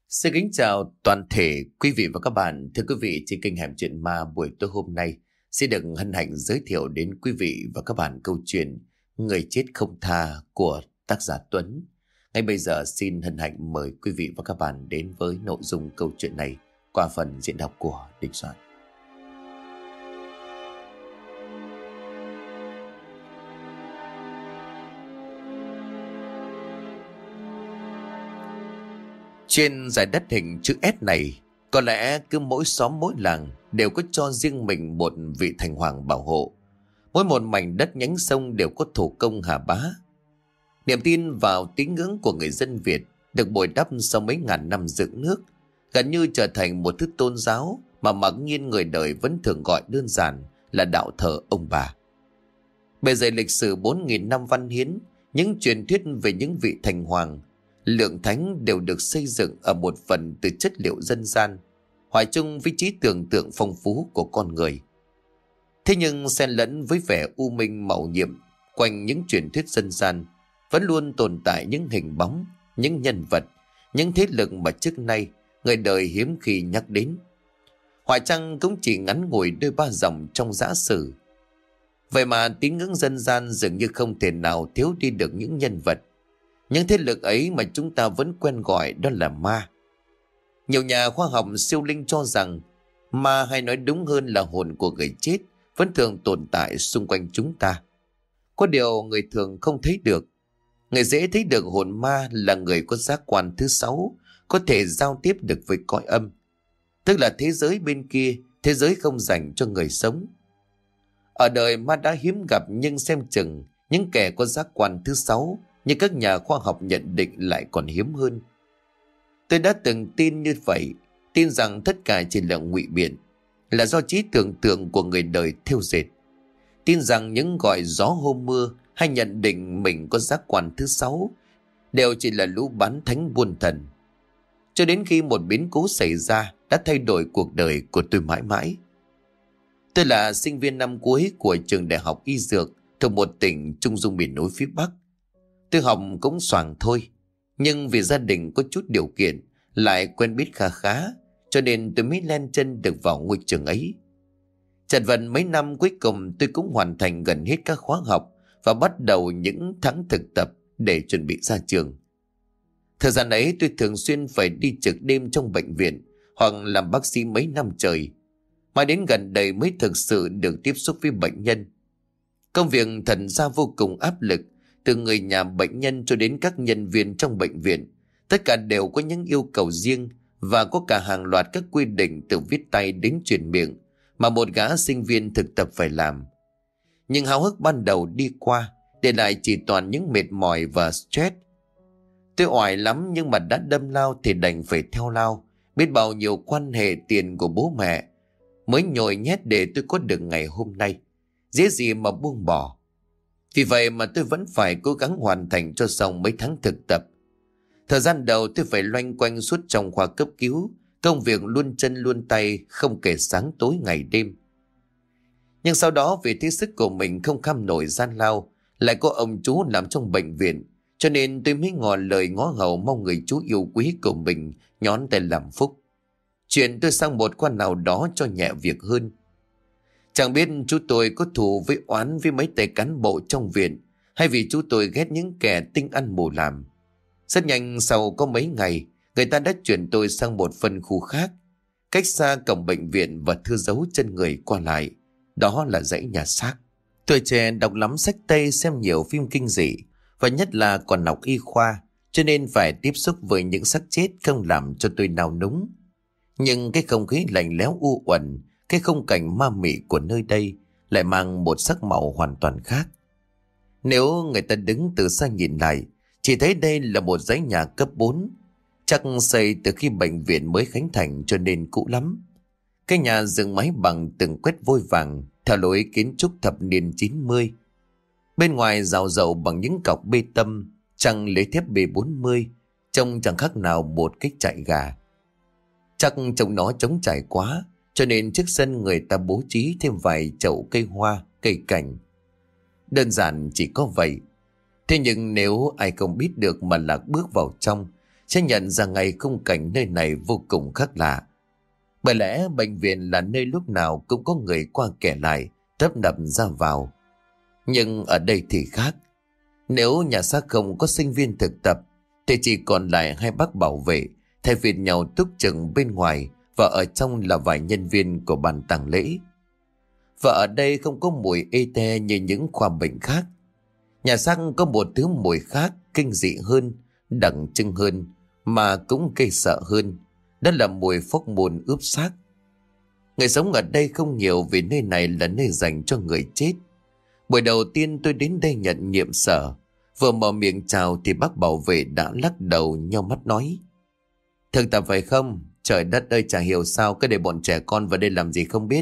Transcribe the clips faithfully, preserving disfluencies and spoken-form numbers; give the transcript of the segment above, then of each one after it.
Xin kính chào toàn thể quý vị và các bạn. Thưa quý vị, trên kênh Hẻm Chuyện Ma buổi tối hôm nay xin được hân hạnh giới thiệu đến quý vị và các bạn câu chuyện Người chết không tha của tác giả Tuấn. Ngay bây giờ xin hân hạnh mời quý vị và các bạn đến với nội dung câu chuyện này qua phần diễn đọc của Đình Soạn. Trên giải đất hình chữ S này, có lẽ cứ mỗi xóm mỗi làng đều có cho riêng mình một vị thành hoàng bảo hộ. Mỗi một mảnh đất nhánh sông đều có thủ công Hà Bá. Niềm tin vào tín ngưỡng của người dân Việt được bồi đắp sau mấy ngàn năm dựng nước, gần như trở thành một thứ tôn giáo mà mặc nhiên người đời vẫn thường gọi đơn giản là đạo thờ ông bà. Bề dày lịch sử bốn nghìn năm văn hiến, những truyền thuyết về những vị thành hoàng, lượng thánh đều được xây dựng ở một phần từ chất liệu dân gian, hòa chung với trí tưởng tượng phong phú của con người. Thế nhưng xen lẫn với vẻ u minh màu nhiệm quanh những truyền thuyết dân gian vẫn luôn tồn tại những hình bóng, những nhân vật, những thế lực mà trước nay người đời hiếm khi nhắc đến. Phải chăng cũng chỉ ngắn ngủi đôi ba dòng trong dã sử. Vậy mà tín ngưỡng dân gian dường như không thể nào thiếu đi được những nhân vật, những thế lực ấy mà chúng ta vẫn quen gọi đó là ma. Nhiều nhà khoa học siêu linh cho rằng ma, hay nói đúng hơn là hồn của người chết, vẫn thường tồn tại xung quanh chúng ta. Có điều người thường không thấy được. Người dễ thấy được hồn ma là người có giác quan thứ sáu, có thể giao tiếp được với cõi âm, tức là thế giới bên kia, thế giới không dành cho người sống. Ở đời ma đã hiếm gặp, nhưng xem chừng những kẻ có giác quan thứ sáu như các nhà khoa học nhận định lại còn hiếm hơn. Tôi đã từng tin như vậy, tin rằng tất cả chỉ là ngụy biện, là do trí tưởng tượng của người đời thêu dệt. Tin rằng những gọi gió hôm mưa hay nhận định mình có giác quan thứ sáu đều chỉ là lũ bán thánh buôn thần. Cho đến khi một biến cố xảy ra đã thay đổi cuộc đời của tôi mãi mãi. Tôi là sinh viên năm cuối của trường đại học y dược thuộc một tỉnh trung dung miền núi phía Bắc. Tôi học cũng xoàng thôi, nhưng vì gia đình có chút điều kiện, lại quen biết khá khá, cho nên tôi mới len chân được vào ngôi trường ấy. Chật vật mấy năm cuối cùng tôi cũng hoàn thành gần hết các khóa học và bắt đầu những tháng thực tập để chuẩn bị ra trường. Thời gian ấy tôi thường xuyên phải đi trực đêm trong bệnh viện hoặc làm bác sĩ mấy năm trời, mãi đến gần đây mới thực sự được tiếp xúc với bệnh nhân. Công việc thật ra vô cùng áp lực. Từ người nhà bệnh nhân cho đến các nhân viên trong bệnh viện, tất cả đều có những yêu cầu riêng và có cả hàng loạt các quy định từ viết tay đến truyền miệng mà một gã sinh viên thực tập phải làm. Nhưng háo hức ban đầu đi qua, để lại chỉ toàn những mệt mỏi và stress. Tôi oải lắm, nhưng mà đã đâm lao thì đành phải theo lao. Biết bao nhiêu quan hệ tiền của bố mẹ mới nhồi nhét để tôi có được ngày hôm nay, dễ gì mà buông bỏ. Vì vậy mà tôi vẫn phải cố gắng hoàn thành cho xong mấy tháng thực tập. Thời gian đầu tôi phải loanh quanh suốt trong khoa cấp cứu, công việc luôn chân luôn tay, không kể sáng tối ngày đêm. Nhưng sau đó vì thế sức của mình không kham nổi gian lao, lại có ông chú làm trong bệnh viện, cho nên tôi mới ngỏ lời ngó ngầu mong người chú yêu quý của mình nhón tay làm phúc. Chuyện tôi sang một khoa nào đó cho nhẹ việc hơn. Chẳng biết chú tôi có thù với oán với mấy tay cán bộ trong viện, hay vì chú tôi ghét những kẻ tinh ăn mù làm. Rất nhanh sau có mấy ngày, người ta đã chuyển tôi sang một phân khu khác, cách xa cổng bệnh viện và thưa dấu chân người qua lại. Đó là dãy nhà xác. Tuổi trẻ đọc lắm sách Tây, xem nhiều phim kinh dị, và nhất là còn học y khoa, cho nên phải tiếp xúc với những xác chết không làm cho tôi nao núng. Nhưng cái không khí lạnh lẽo u uẩn, cái khung cảnh ma mị của nơi đây lại mang một sắc màu hoàn toàn khác. Nếu người ta đứng từ xa nhìn lại, chỉ thấy đây là một dãy nhà cấp bốn, chắc xây từ khi bệnh viện mới khánh thành cho nên cũ lắm. Cái nhà dựng mái bằng từng quét vôi vàng theo lối kiến trúc thập niên chín mươi. Bên ngoài rào rậu bằng những cọc bê tông, trăng lấy thép B bốn mươi, trông chẳng khác nào một cái trại gà. Chắc trông nó trống trải quá, cho nên trước sân người ta bố trí thêm vài chậu cây hoa, cây cảnh. Đơn giản chỉ có vậy. Thế nhưng nếu ai không biết được mà lạc bước vào trong, sẽ nhận ra ngay khung cảnh nơi này vô cùng khác lạ. Bởi lẽ bệnh viện là nơi lúc nào cũng có người qua kẻ lại, tấp nập ra vào. Nhưng ở đây thì khác. Nếu nhà xác không có sinh viên thực tập thì chỉ còn lại hai bác bảo vệ thay phiên nhau túc chừng bên ngoài, và ở trong là vài nhân viên của ban tang lễ. Và ở đây không có mùi ê te như những khoa bệnh khác. Nhà xác có một thứ mùi khác, kinh dị hơn, đặc trưng hơn, mà cũng gây sợ hơn. Đó là mùi phóc môn ướp xác. Người sống ở đây không nhiều vì nơi này là nơi dành cho người chết. Buổi đầu tiên tôi đến đây nhận nhiệm sở, vừa mở miệng chào thì bác bảo vệ đã lắc đầu nheo mắt nói: "Thực tập phải không? Trời đất ơi, chả hiểu sao cứ để bọn trẻ con vào đây làm gì không biết."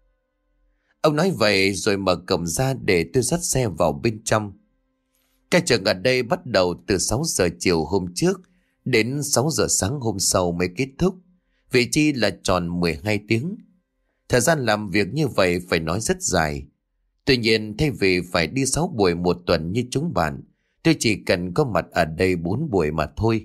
Ông nói vậy rồi mở cổng ra để tôi dắt xe vào bên trong. Cái trường ở đây bắt đầu từ sáu giờ chiều hôm trước đến sáu giờ sáng hôm sau mới kết thúc. Vị trí là tròn mười hai tiếng. Thời gian làm việc như vậy phải nói rất dài. Tuy nhiên thay vì phải đi sáu buổi một tuần như chúng bạn, tôi chỉ cần có mặt ở đây bốn buổi mà thôi.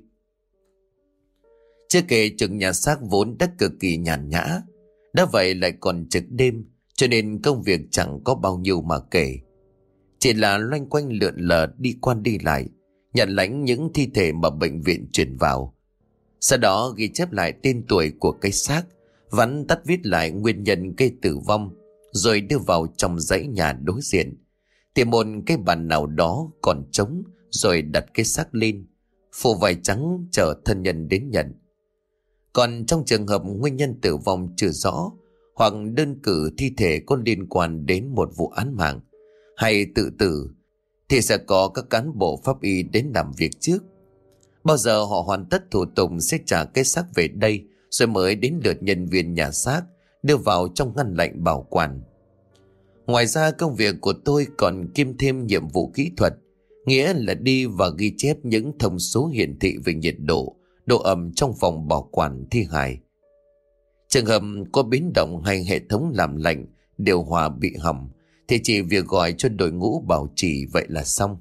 Chưa kể trực nhà xác vốn đã cực kỳ nhàn nhã, đã vậy lại còn trực đêm, cho nên công việc chẳng có bao nhiêu mà kể. Chỉ là loanh quanh lượn lờ đi qua đi lại, nhận lãnh những thi thể mà bệnh viện chuyển vào. Sau đó ghi chép lại tên tuổi của cái xác, vắn tắt viết lại nguyên nhân gây tử vong, rồi đưa vào trong dãy nhà đối diện. Tìm một cái bàn nào đó còn trống, rồi đặt cái xác lên, phủ vải trắng chờ thân nhân đến nhận. Còn trong trường hợp nguyên nhân tử vong chưa rõ, hoặc đơn cử thi thể có liên quan đến một vụ án mạng hay tự tử, thì sẽ có các cán bộ pháp y đến làm việc trước. Bao giờ họ hoàn tất thủ tục sẽ trả cái xác về đây, rồi mới đến lượt nhân viên nhà xác đưa vào trong ngăn lạnh bảo quản. Ngoài ra công việc của tôi còn kiêm thêm nhiệm vụ kỹ thuật, nghĩa là đi và ghi chép những thông số hiển thị về nhiệt độ, độ ẩm trong phòng bảo quản thi hài. Trường hợp có biến động hay hệ thống làm lạnh, điều hòa bị hỏng thì chỉ việc gọi cho đội ngũ bảo trì vậy là xong.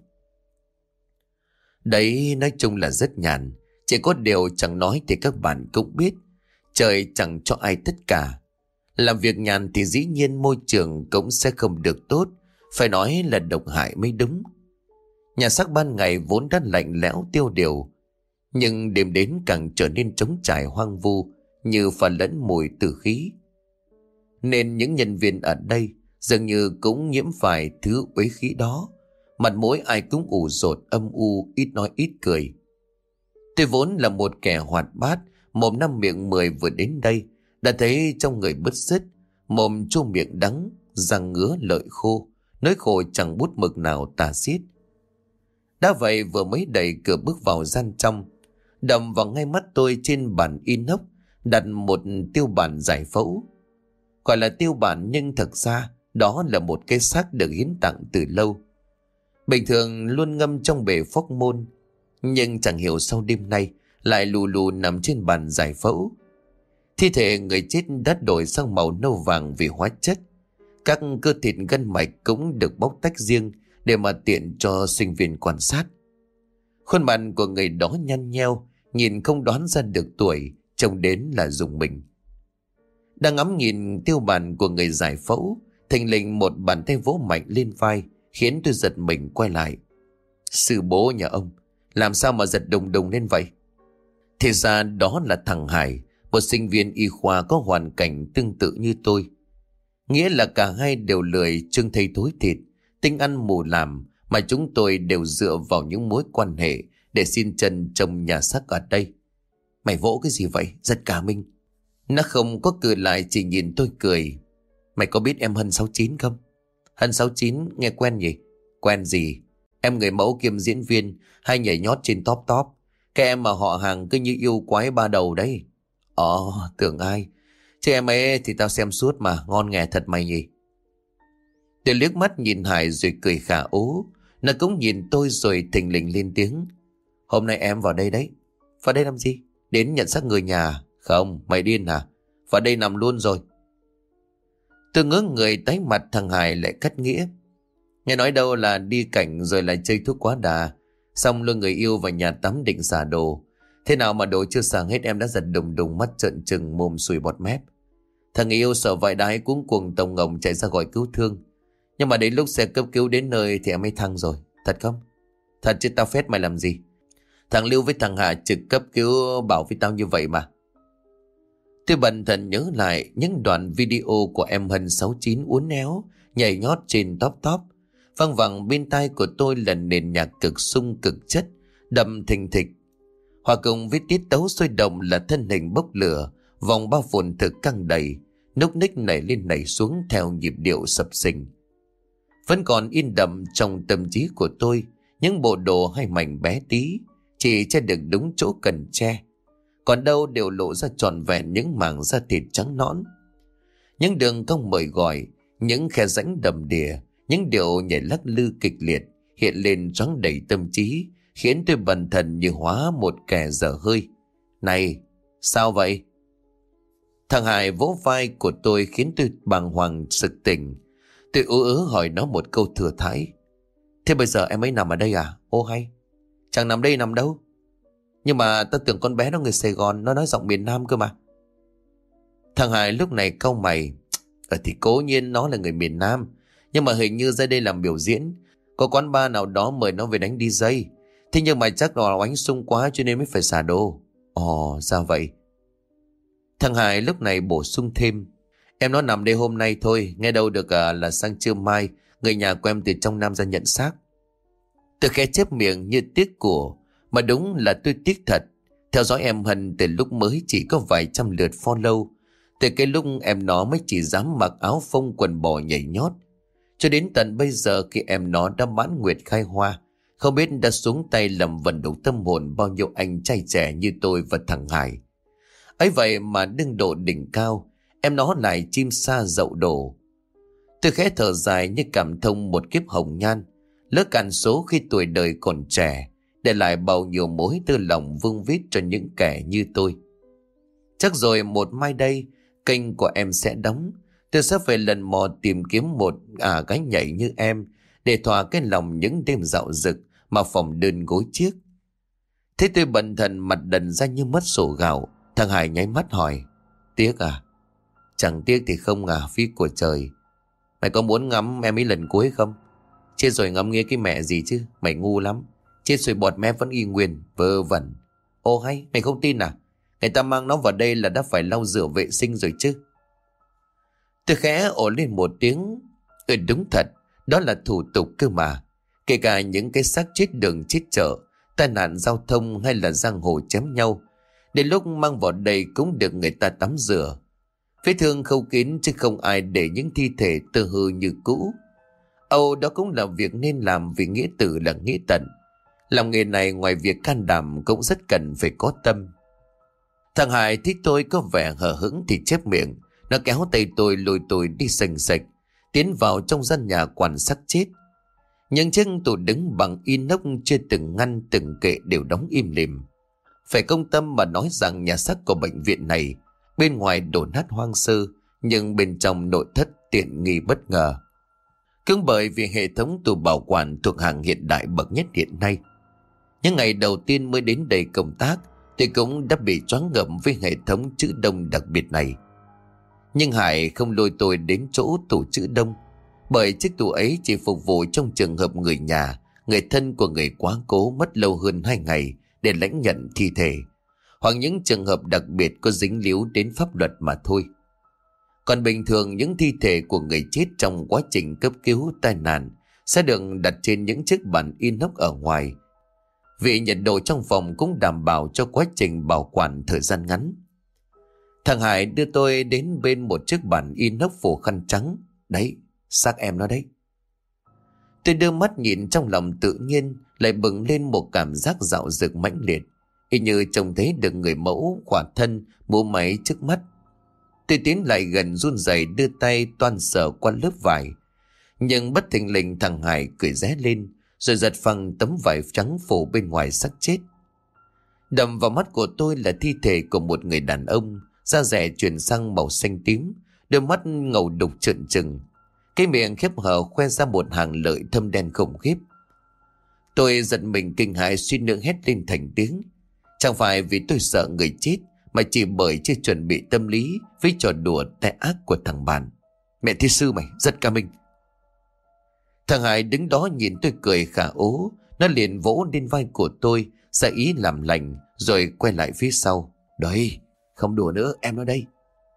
Đấy, nói chung là rất nhàn. Chỉ có điều chẳng nói thì các bạn cũng biết, trời chẳng cho ai tất cả. Làm việc nhàn thì dĩ nhiên môi trường cũng sẽ không được tốt, phải nói là độc hại mới đúng. Nhà xác ban ngày vốn đã lạnh lẽo tiêu điều, nhưng đêm đến càng trở nên trống trải hoang vu, như pha lẫn mùi tử khí. Nên những nhân viên ở đây dường như cũng nhiễm phải thứ uế khí đó. Mặt mũi ai cũng ủ rột âm u, ít nói ít cười. Tôi vốn là một kẻ hoạt bát, mồm năm miệng mười vừa đến đây đã thấy trong người bứt rứt, mồm chua miệng đắng, răng ngứa lợi khô, nỗi khổ chẳng bút mực nào tả xiết. Đã vậy vừa mới đẩy cửa bước vào gian trong, đầm vào ngay mắt tôi trên bàn inox đặt một tiêu bản giải phẫu. Gọi là tiêu bản nhưng thật ra đó là một cái xác được hiến tặng từ lâu. Bình thường luôn ngâm trong bể phóc môn, nhưng chẳng hiểu sau đêm nay lại lù lù nằm trên bàn giải phẫu. Thi thể người chết đã đổi sang màu nâu vàng vì hóa chất. Các cơ thịt gân mạch cũng được bóc tách riêng để mà tiện cho sinh viên quan sát. Khuôn mặt của người đó nhăn nheo, nhìn không đoán ra được tuổi, trông đến là rùng mình. Đang ngắm nhìn tiêu bản của người giải phẫu, thình lình một bàn tay vỗ mạnh lên vai, khiến tôi giật mình quay lại. Sư bố nhà ông, làm sao mà giật đùng đùng lên vậy? Thì ra đó là thằng Hải, một sinh viên y khoa có hoàn cảnh tương tự như tôi. Nghĩa là cả hai đều lười trưng thây thối thịt, tinh ăn mù làm, mà chúng tôi đều dựa vào những mối quan hệ để xin chân trông nhà xác ở đây. Mày vỗ cái gì vậy? Giật cả mình. Nó không có cười lại, chỉ nhìn tôi cười. Mày có biết em Hân sáu chín không? Hân sáu chín nghe quen nhỉ? Quen gì? Em người mẫu kiêm diễn viên, hay nhảy nhót trên top top. Cái em mà họ hàng cứ như yêu quái ba đầu đấy. Ồ, tưởng ai? Chứ em ấy thì tao xem suốt mà, ngon nghè thật mày nhỉ? Tôi liếc mắt nhìn Hải rồi cười khả ố. Nó cũng nhìn tôi rồi thình lình lên tiếng. Hôm nay em vào đây đấy. Vào đây làm gì? Đến nhận xác người nhà. Không, mày điên hả? Vào đây nằm luôn rồi. Tôi ngớ người tái mặt, thằng Hải lại cắt nghĩa. Nghe nói đâu là đi cảnh rồi lại chơi thuốc quá đà, xong lôi người yêu vào nhà tắm định xả đồ. Thế nào mà đồ chưa sáng hết em đã giật đùng đùng, mắt trợn trừng, mồm sùi bọt mép. Thằng người yêu sợ vãi đái cuống cuồng tổng ngồng chạy ra gọi cứu thương. Nhưng mà đến lúc xe cấp cứu đến nơi thì em mới thăng rồi. Thật không? Thật chứ tao phét mày làm gì? Thằng Lưu với thằng Hà trực cấp cứu bảo với tao như vậy mà. Tôi bần thần nhớ lại những đoạn video của em Hân sáu chín uốn éo, nhảy nhót trên top top. Văng vẳng bên tai của tôi là nền nhạc cực sung cực chất, đậm thình thịch. Hòa cùng với tiết tấu sôi động là thân hình bốc lửa, vòng bao phồn thực căng đầy, núc ních nảy lên nảy xuống theo nhịp điệu sập sình. Vẫn còn in đậm trong tâm trí của tôi những bộ đồ hay mảnh bé tí, chỉ che được đúng chỗ cần che. Còn đâu đều lộ ra trọn vẹn những mảng da thịt trắng nõn. Những đường cong mời gọi, những khe rãnh đầm đìa, những điệu nhảy lắc lư kịch liệt hiện lên choáng đầy tâm trí, khiến tôi bần thần như hóa một kẻ dở hơi. Này, sao vậy? Thằng Hải vỗ vai của tôi khiến tôi bàng hoàng sực tỉnh. Tôi ú ớ hỏi nó một câu thừa thãi. Thế bây giờ em ấy nằm ở đây à? Ô hay, chẳng nằm đây nằm đâu. Nhưng mà ta tưởng con bé đó người Sài Gòn, nó nói giọng miền Nam cơ mà. Thằng Hải lúc này cau mày. Ờ thì cố nhiên nó là người miền Nam, nhưng mà hình như ra đây làm biểu diễn, có quán bar nào đó mời nó về đánh đi dây. Thế nhưng mà chắc là oánh sung quá cho nên mới phải xả đồ. Ồ, sao vậy? Thằng Hải lúc này bổ sung thêm. Em nó nằm đây hôm nay thôi, nghe đâu được à, là sang trưa mai người nhà của em từ trong Nam ra nhận xác. Tôi khẽ chép miệng như tiếc của. Mà đúng là tôi tiếc thật. Theo dõi em Hân từ lúc mới chỉ có vài trăm lượt follow, từ cái lúc em nó mới chỉ dám mặc áo phông quần bò nhảy nhót, cho đến tận bây giờ khi em nó đã mãn nguyệt khai hoa, không biết đã xuống tay làm vận động tâm hồn bao nhiêu anh trai trẻ như tôi và thằng Hải. Ấy vậy mà đương độ đỉnh cao, em nó lại chim sa dậu đổ. Tôi khẽ thở dài như cảm thông một kiếp hồng nhan, lỡ cạn số khi tuổi đời còn trẻ, để lại bao nhiêu mối tư lòng vương vít cho những kẻ như tôi. Chắc rồi một mai đây, kênh của em sẽ đóng. Tôi sẽ phải lần mò tìm kiếm một à gái nhảy như em, để thỏa cái lòng những đêm dạo dực mà phòng đơn gối chiếc. Thế tôi bần thần mặt đần ra như mất sổ gạo. Thằng Hải nháy mắt hỏi. Tiếc à? Chẳng tiếc thì không à, phí của trời. Mày có muốn ngắm em ấy lần cuối không? Chết rồi ngắm nghe cái mẹ gì chứ, mày ngu lắm. Chết rồi bọt mép vẫn y nguyên, vơ vẩn. Ô hay, mày không tin à? Người ta mang nó vào đây là đã phải lau rửa vệ sinh rồi chứ. Tôi khẽ ồ lên một tiếng. Ừ đúng thật, đó là thủ tục cơ mà. Kể cả những cái xác chết đường chết chợ, tai nạn giao thông hay là giang hồ chém nhau, đến lúc mang vào đây cũng được người ta tắm rửa. Vết thương khâu kín chứ không ai để những thi thể tơ hư như cũ. Âu đó cũng là việc nên làm, vì nghĩa tử là nghĩa tận. Làm nghề này ngoài việc can đảm cũng rất cần phải có tâm. Thằng Hải thấy tôi có vẻ hờ hững thì chép miệng. Nó kéo tay tôi lôi tôi đi sành sạch, tiến vào trong gian nhà quan xác chết. Những chiếc tủ đứng bằng inox chưa từng ngăn từng kệ đều đóng im lìm. Phải công tâm mà nói rằng nhà xác của bệnh viện này bên ngoài đổ nát hoang sơ, nhưng bên trong nội thất tiện nghi bất ngờ. Cũng bởi vì hệ thống tủ bảo quản thuộc hàng hiện đại bậc nhất hiện nay. Những ngày đầu tiên mới đến đây công tác, tôi cũng đã bị choáng ngợp với hệ thống trữ đông đặc biệt này. Nhưng Hải không lôi tôi đến chỗ tủ trữ đông, bởi chiếc tủ ấy chỉ phục vụ trong trường hợp người nhà, người thân của người quá cố mất lâu hơn hai ngày để lãnh nhận thi thể, hoặc những trường hợp đặc biệt có dính líu đến pháp luật mà thôi. Còn bình thường những thi thể của người chết trong quá trình cấp cứu tai nạn sẽ được đặt trên những chiếc bàn inox ở ngoài, vì nhiệt độ trong phòng cũng đảm bảo cho quá trình bảo quản thời gian ngắn. Thằng Hải đưa tôi đến bên một chiếc bàn inox phủ khăn trắng. Đấy, xác em nó đấy. Tôi đưa mắt nhìn, trong lòng tự nhiên lại bừng lên một cảm giác dạo dực mãnh liệt, y như trông thấy được người mẫu khỏa thân múa máy trước mắt. Tôi tiến lại gần run rẩy đưa tay toan sờ qua lớp vải, nhưng bất thình lình thằng Hải cười ré lên, rồi giật phăng tấm vải trắng phủ bên ngoài xác chết. Đầm vào mắt của tôi là thi thể của một người đàn ông, da rẻ chuyển sang màu xanh tím, đôi mắt ngầu đục trợn trừng, cái miệng khép hờ khoe ra một hàng lợi thâm đen khủng khiếp. Tôi giật mình kinh hãi suýt nữa hét lên thành tiếng. Chẳng phải vì tôi sợ người chết, mà chỉ bởi chưa chuẩn bị tâm lý với trò đùa tệ ác của thằng bạn. Mẹ thi sư mày rất ca minh. Thằng Hải đứng đó nhìn tôi cười khả ố. Nó liền vỗ lên vai của tôi, ra ý làm lành, rồi quay lại phía sau. Đấy, không đùa nữa, em nói đây.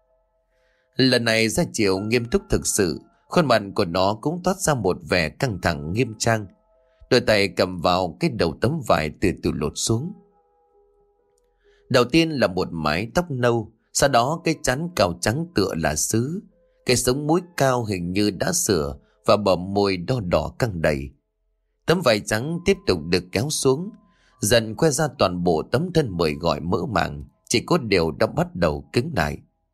Lần này ra chiều nghiêm túc thực sự. Khuôn mặt của nó cũng toát ra một vẻ căng thẳng nghiêm trang. Đôi tay cầm vào cái đầu tấm vải từ từ lột xuống. Đầu tiên là một mái tóc nâu, sau đó cái trán cào trắng tựa là sứ, cái sống mũi cao hình như đã sửa, và bờ môi đo đỏ căng đầy. Tấm vải trắng tiếp tục được kéo xuống, dần khoe ra toàn bộ tấm thân mời gọi mỡ màng, chỉ có điều đã bắt đầu cứng lại.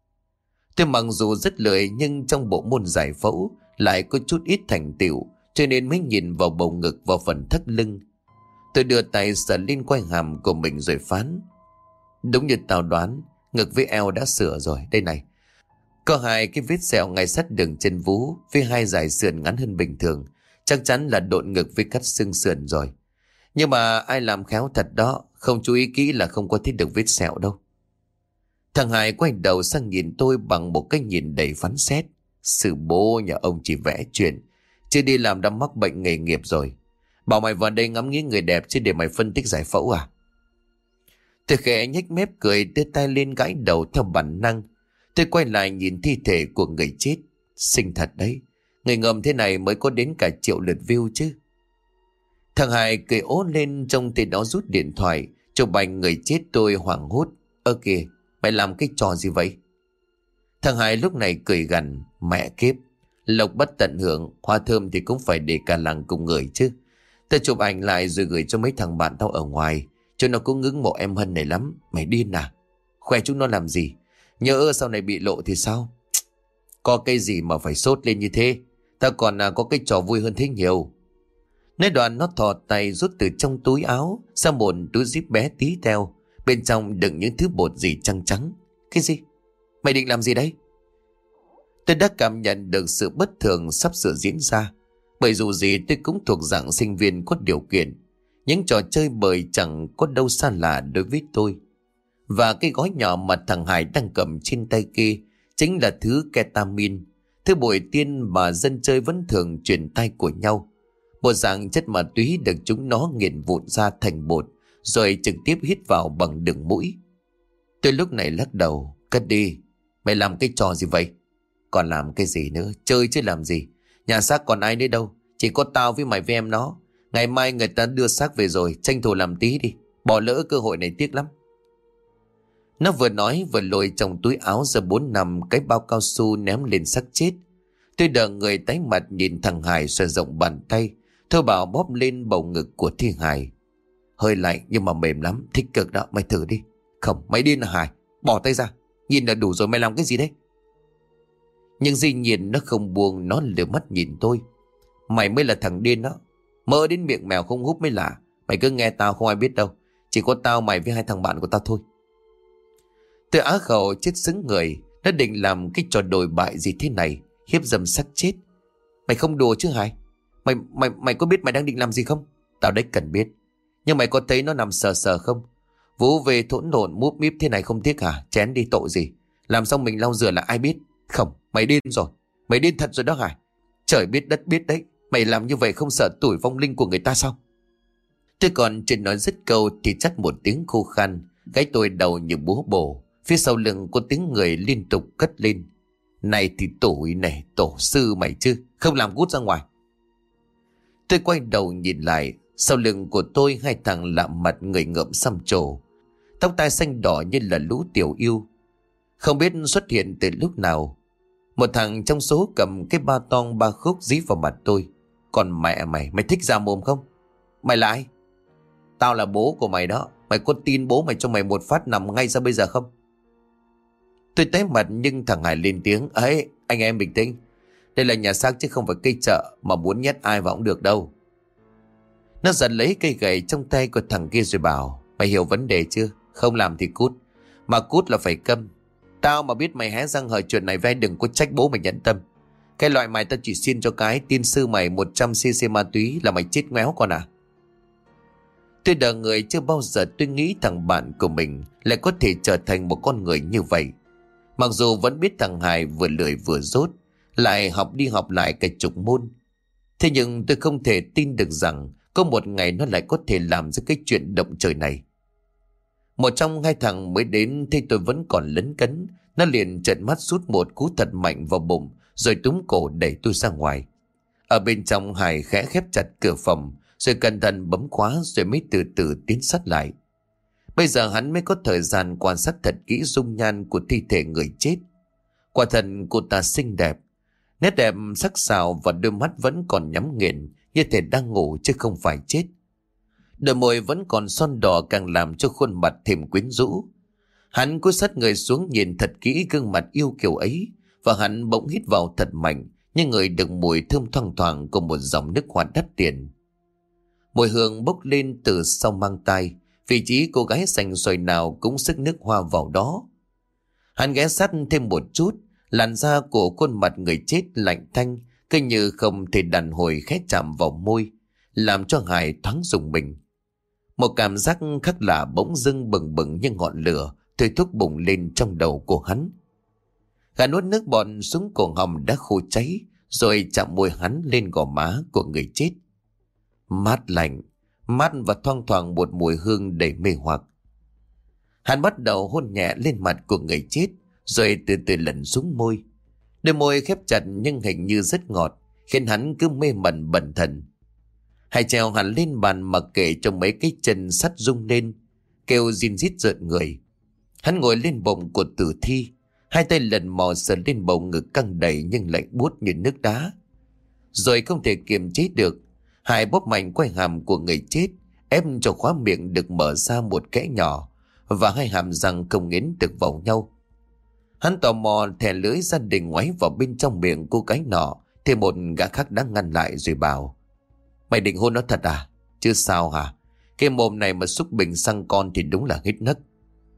Tôi mặc dù rất lười, nhưng trong bộ môn giải phẫu lại có chút ít thành tựu, cho nên mới nhìn vào bầu ngực và phần thắt lưng. Tôi đưa tay sờ lên quai hàm của mình rồi phán: đúng như tao đoán, ngực với eo đã sửa rồi. Đây này, có hai cái vết sẹo ngay sát đường chân vú, với hai dải sườn ngắn hơn bình thường. Chắc chắn là độn ngực với cắt xương sườn rồi. Nhưng mà ai làm khéo thật đó, không chú ý kỹ là không có thấy được vết sẹo đâu. Thằng Hải quay đầu sang nhìn tôi bằng một cái nhìn đầy phán xét. Sư bố nhà ông chỉ vẽ chuyện, chứ đi làm đã mắc bệnh nghề nghiệp rồi. Bảo mày vào đây ngắm nghĩ người đẹp chứ để mày phân tích giải phẫu à? Tôi khẽ nhếch mép cười, đưa tay lên gãi đầu theo bản năng. Tôi quay lại nhìn thi thể của người chết. Xinh thật đấy, người ngầm thế này mới có đến cả triệu lượt view chứ. Thằng Hải cười ố lên, trông thì nó rút điện thoại chụp ảnh người chết. Tôi hoảng hốt: ơ kìa, mày làm cái trò gì vậy? Thằng Hải lúc này cười gằn: mẹ kiếp, lộc bất tận hưởng, hoa thơm thì cũng phải để cả làng cùng ngửi chứ. Tôi chụp ảnh lại rồi gửi cho mấy thằng bạn tao ở ngoài, cho nó cũng ngưỡng mộ em Hân này lắm. Mày điên à? Khoe chúng nó làm gì? Nhớ sau này bị lộ thì sao? Có cái gì mà phải sốt lên như thế? Tao còn à, có cái trò vui hơn thế nhiều. Nói đoạn nó thò tay rút từ trong túi áo ra một túi zip bé tí teo, bên trong đựng những thứ bột gì trắng trắng. Cái gì? Mày định làm gì đấy? Tôi đã cảm nhận được sự bất thường sắp sửa diễn ra, bởi dù gì tôi cũng thuộc dạng sinh viên có điều kiện. Những trò chơi bời chẳng có đâu xa lạ đối với tôi. Và cái gói nhỏ mà thằng Hải đang cầm trên tay kia chính là thứ ketamin, thứ bội tiên mà dân chơi vẫn thường truyền tay của nhau. Một dạng chất ma túy được chúng nó nghiền vụn ra thành bột, rồi trực tiếp hít vào bằng đường mũi. Tôi lúc này lắc đầu: cất đi, mày làm cái trò gì vậy? Còn làm cái gì nữa, chơi chứ làm gì. Nhà xác còn ai nữa đâu, chỉ có tao với mày với em nó. Ngày mai người ta đưa xác về rồi, tranh thủ làm tí đi, bỏ lỡ cơ hội này tiếc lắm. Nó vừa nói vừa lôi trong túi áo ra bốn năm cái bao cao su ném lên xác chết. Tôi đờ người tái mặt nhìn thằng Hải xoay rộng bàn tay, thôi bảo bóp lên bầu ngực của thi Hải. Hơi lạnh nhưng mà mềm lắm, thích cực đó, mày thử đi. Không, mày điên à Hải, bỏ tay ra, nhìn là đủ rồi, mày làm cái gì đấy? Nhưng dĩ nhiên nó không buông, nó lửa mắt nhìn tôi. Mày mới là thằng điên đó, mơ đến miệng mèo không húp mới lạ. Mày cứ nghe tao, không ai biết đâu, chỉ có tao mày với hai thằng bạn của tao thôi. Tôi á khẩu chết sững người. Nó định làm cái trò đồi bại gì thế này, hiếp dâm xác chết. Mày không đùa chứ Hải? Mày mày mày có biết mày đang định làm gì không? Tao đấy cần biết. Nhưng mày có thấy nó nằm sờ sờ không? Vú về thỗn độn múp míp thế này không tiếc hả? Chén đi tội gì? Làm xong mình lau rửa là ai biết? Không, mày điên rồi. Mày điên thật rồi đó Hải. Trời biết đất biết đấy. Mày làm như vậy không sợ tủi vong linh của người ta sao? Tôi còn chưa nói dứt câu thì chắt một tiếng khô khan, gáy tôi đầu như búa bổ. Phía sau lưng có tiếng người liên tục cất lên: này thì tủi này, tổ sư mày chứ, không làm cút ra ngoài. Tôi quay đầu nhìn lại, sau lưng của tôi hai thằng lạ mặt người ngợm xăm trổ, tóc tai xanh đỏ như là lũ tiểu yêu. Không biết xuất hiện từ lúc nào. Một thằng trong số cầm cái ba tong ba khúc dí vào mặt tôi. Còn mẹ mày, mày thích ra mồm không? Mày là ai? Tao là bố của mày đó. Mày có tin bố mày cho mày một phát nằm ngay ra bây giờ không? Tôi tái mặt nhưng thằng Hải lên tiếng: ấy, anh em bình tĩnh. Đây là nhà xác chứ không phải cây chợ mà muốn nhét ai vào cũng được đâu. Nó giật lấy cây gậy trong tay của thằng kia rồi bảo: mày hiểu vấn đề chưa? Không làm thì cút. Mà cút là phải câm. Tao mà biết mày hé răng hỏi chuyện này với đừng có trách bố mày nhẫn tâm. Cái loại mày tao chỉ xin cho cái tin sư mày một trăm xê xê ma túy là mày chết ngoéo con à. Tôi đợi người chưa bao giờ tôi nghĩ thằng bạn của mình lại có thể trở thành một con người như vậy. Mặc dù vẫn biết thằng Hải vừa lười vừa dốt, lại học đi học lại cả chục môn. Thế nhưng tôi không thể tin được rằng có một ngày nó lại có thể làm ra cái chuyện động trời này. Một trong hai thằng mới đến thấy tôi vẫn còn lấn cấn, nó liền trợn mắt sút một cú thật mạnh vào bụng, rồi túm cổ đẩy tôi ra ngoài. Ở bên trong, Hải khẽ khép chặt cửa phòng, rồi cẩn thận bấm khóa, rồi mới từ từ tiến sát lại. Bây giờ hắn mới có thời gian quan sát thật kỹ dung nhan của thi thể người chết. Quả thật cô ta xinh đẹp, nét đẹp sắc sảo và đôi mắt vẫn còn nhắm nghiền, như thể đang ngủ chứ không phải chết. Đôi môi vẫn còn son đỏ càng làm cho khuôn mặt thêm quyến rũ. Hắn cúi sát người xuống nhìn thật kỹ gương mặt yêu kiều ấy, và hắn bỗng hít vào thật mạnh, như người được mùi thơm thoang thoảng của một dòng nước hoa đắt tiền. Mùi hương bốc lên từ sau mang tai, vị trí cô gái xanh xoài nào cũng sức nước hoa vào đó. Hắn ghé sát thêm một chút, làn da của khuôn mặt người chết lạnh tanh, cứ như không thể đàn hồi khẽ chạm vào môi, làm cho Hải thoáng rùng mình. Một cảm giác khác lạ bỗng dưng bừng bừng như ngọn lửa, thôi thúc bùng lên trong đầu của hắn. Gã nuốt nước bọt xuống cổ họng đã khô cháy, rồi chạm môi hắn lên gò má của người chết. Mát lạnh, mát và thoang thoảng một mùi hương đầy mê hoặc. Hắn bắt đầu hôn nhẹ lên mặt của người chết, rồi từ từ lần xuống môi. Đôi môi khép chặt nhưng hình như rất ngọt, khiến hắn cứ mê mẩn bần thần. Hải trèo hẳn lên bàn mặc kệ cho mấy cái chân sắt rung lên, kêu rin rít rợn người. Hắn ngồi lên bụng của tử thi, hai tay lần mò sờ lên bầu ngực căng đầy nhưng lạnh buốt như nước đá. Rồi không thể kiềm chế được, Hải bóp mạnh quai hàm của người chết, ép cho khóa miệng được mở ra một kẽ nhỏ, và hai hàm răng không nghiến được vào nhau. Hắn tò mò thè lưỡi ra định ngoáy vào bên trong miệng cô gái nọ, thì một gã khác đã ngăn lại rồi bảo: Mày định hôn nó thật à? Chứ sao hả? Cái mồm này mà xúc bình xăng con thì đúng là hết nấc.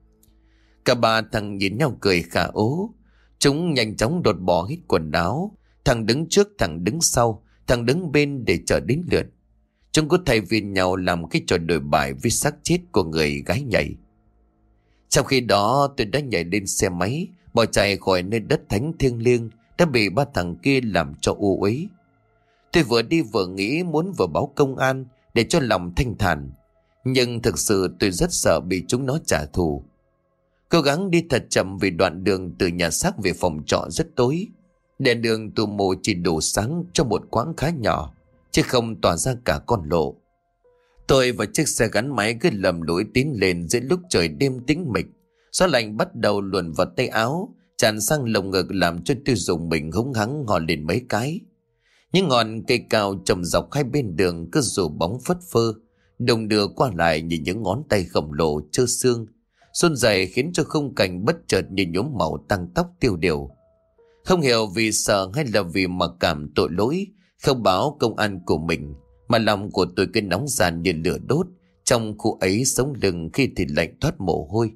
Cả ba thằng nhìn nhau cười khà ố. Chúng nhanh chóng đột bỏ hết quần áo. Thằng đứng trước, thằng đứng sau, thằng đứng bên để chờ đến lượt. Chúng có thay phiên nhau làm cái trò đổi bài với xác chết của người gái nhảy. Trong khi đó tôi đã nhảy lên xe máy, bỏ chạy khỏi nơi đất thánh thiêng liêng đã bị ba thằng kia làm cho u uế. Tôi vừa đi vừa nghĩ muốn vừa báo công an để cho lòng thanh thản, nhưng thực sự tôi rất sợ bị chúng nó trả thù. Cố gắng đi thật chậm vì đoạn đường từ nhà xác về phòng trọ rất tối. Đèn đường tù mù chỉ đủ sáng cho một quãng khá nhỏ, chứ không tỏa ra cả con lộ. Tôi và chiếc xe gắn máy cứ lầm lũi tiến lên giữa lúc trời đêm tĩnh mịch. Gió lạnh bắt đầu luồn vào tay áo, tràn sang lồng ngực làm cho tôi dùng mình húng hắng hò lên mấy cái. Những ngọn cây cao trồng dọc hai bên đường cứ rủ bóng phất phơ, đồng đưa qua lại như những ngón tay khổng lồ trơ xương, run rẩy khiến cho khung cảnh bất chợt như nhuốm màu tăng tóc tiêu điều. Không hiểu vì sợ hay là vì mặc cảm tội lỗi, không báo công an của mình, mà lòng của tôi cứ nóng ran như lửa đốt, trong khu ấy sống lưng khi thì lạnh thoát mồ hôi.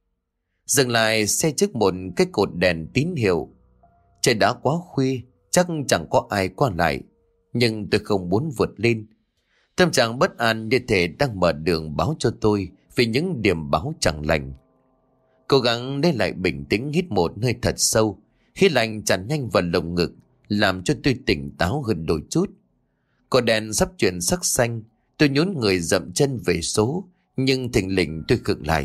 Dừng lại xe trước một cái cột đèn tín hiệu. Trời đã quá khuya, chắc chẳng có ai qua lại, nhưng tôi không muốn vượt lên. Tâm trạng bất an như thể đang mở đường báo cho tôi về những điểm báo chẳng lành. Cố gắng lấy lại bình tĩnh, hít một hơi thật sâu, khí lạnh tràn nhanh vào lồng ngực, làm cho tôi tỉnh táo hơn đôi chút. Cột đèn sắp chuyển sắc xanh, tôi nhún người dậm chân về số, nhưng thình lình tôi khựng lại.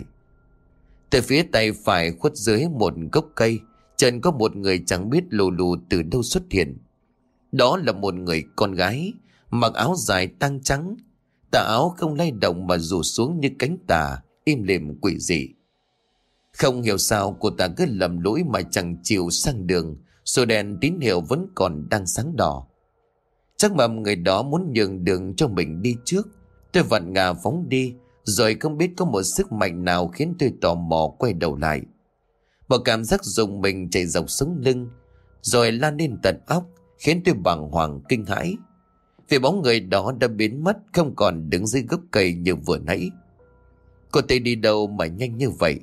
Từ phía tay phải khuất dưới một gốc cây, chân có một người chẳng biết lù lù từ đâu xuất hiện. Đó là một người con gái, mặc áo dài tang trắng, tà áo không lay động mà rủ xuống như cánh tà, im lìm quỷ dị. Không hiểu sao cô ta cứ lầm lũi mà chẳng chịu sang đường, rồi đèn tín hiệu vẫn còn đang sáng đỏ. Chắc mà người đó muốn nhường đường cho mình đi trước. Tôi vặn ngà phóng đi, rồi không biết có một sức mạnh nào khiến tôi tò mò quay đầu lại. Một cảm giác rùng mình chạy dọc sống lưng, rồi lan lên tận óc, khiến tôi bàng hoàng kinh hãi. Vì bóng người đó đã biến mất, không còn đứng dưới gốc cây như vừa nãy. Cô ta đi đâu mà nhanh như vậy?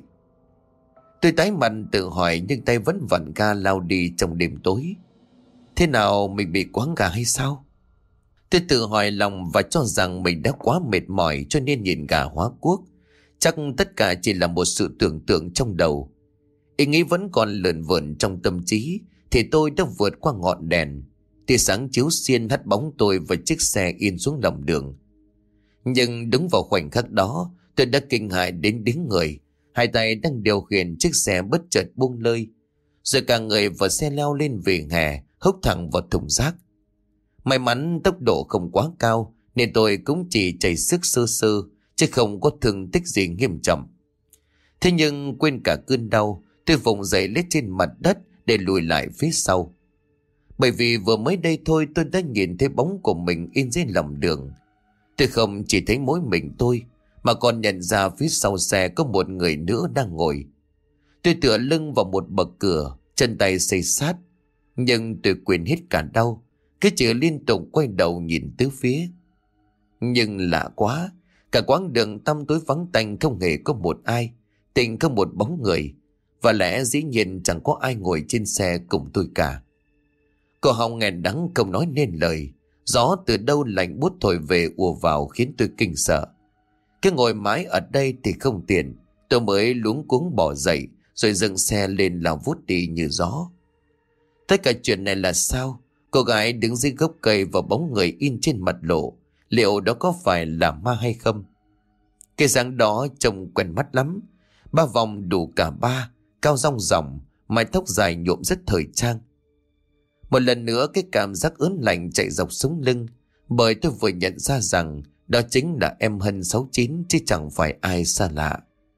Tôi tái mặt tự hỏi, nhưng tay vẫn vặn ga lao đi trong đêm tối. Thế nào, mình bị quáng gà hay sao? Tôi tự hỏi lòng và cho rằng mình đã quá mệt mỏi cho nên nhìn gà hóa cuốc. Chắc tất cả chỉ là một sự tưởng tượng trong đầu. Ý nghĩ vẫn còn lờn vờn trong tâm trí thì tôi đã vượt qua ngọn đèn. Tia sáng chiếu xiên hắt bóng tôi và chiếc xe in xuống lòng đường. Nhưng đúng vào khoảnh khắc đó, tôi đã kinh hãi đến đứng người. Hai tay đang điều khiển chiếc xe bất chợt buông lơi, rồi cả người và xe leo lên vỉa hè, húc thẳng vào thùng rác. May mắn tốc độ không quá cao nên tôi cũng chỉ chảy sức sơ sơ, chứ không có thương tích gì nghiêm trọng. Thế nhưng quên cả cơn đau, tôi vùng dậy lết trên mặt đất để lùi lại phía sau. Bởi vì vừa mới đây thôi tôi đã nhìn thấy bóng của mình in trên lòng đường. Tôi không chỉ thấy mỗi mình tôi, mà còn nhận ra phía sau xe có một người nữa đang ngồi. Tôi tựa lưng vào một bậc cửa, chân tay xây sát. Nhưng tôi quên hết cả đau, cứ chỉ liên tục quay đầu nhìn tứ phía. Nhưng lạ quá, cả quãng đường tăm tối vắng tanh không hề có một ai, tình không một bóng người. Và lẽ dĩ nhiên chẳng có ai ngồi trên xe cùng tôi cả. Cổ họng nghẹn đắng không nói nên lời. Gió từ đâu lạnh buốt thổi về ùa vào khiến tôi kinh sợ. Cứ ngồi mãi ở đây thì không tiện. Tôi mới luống cuống bỏ dậy, rồi dừng xe lên lao vút đi như gió. Tất cả chuyện này là sao? Cô gái đứng dưới gốc cây và bóng người in trên mặt lộ, liệu đó có phải là ma hay không? Cái dáng đó trông quen mắt lắm. Ba vòng đủ cả ba, cao rong ròng, mái tóc dài nhuộm rất thời trang. Một lần nữa cái cảm giác ớn lạnh chạy dọc sống lưng, bởi tôi vừa nhận ra rằng đó chính là em Hân sáu chín chứ chẳng phải ai xa lạ.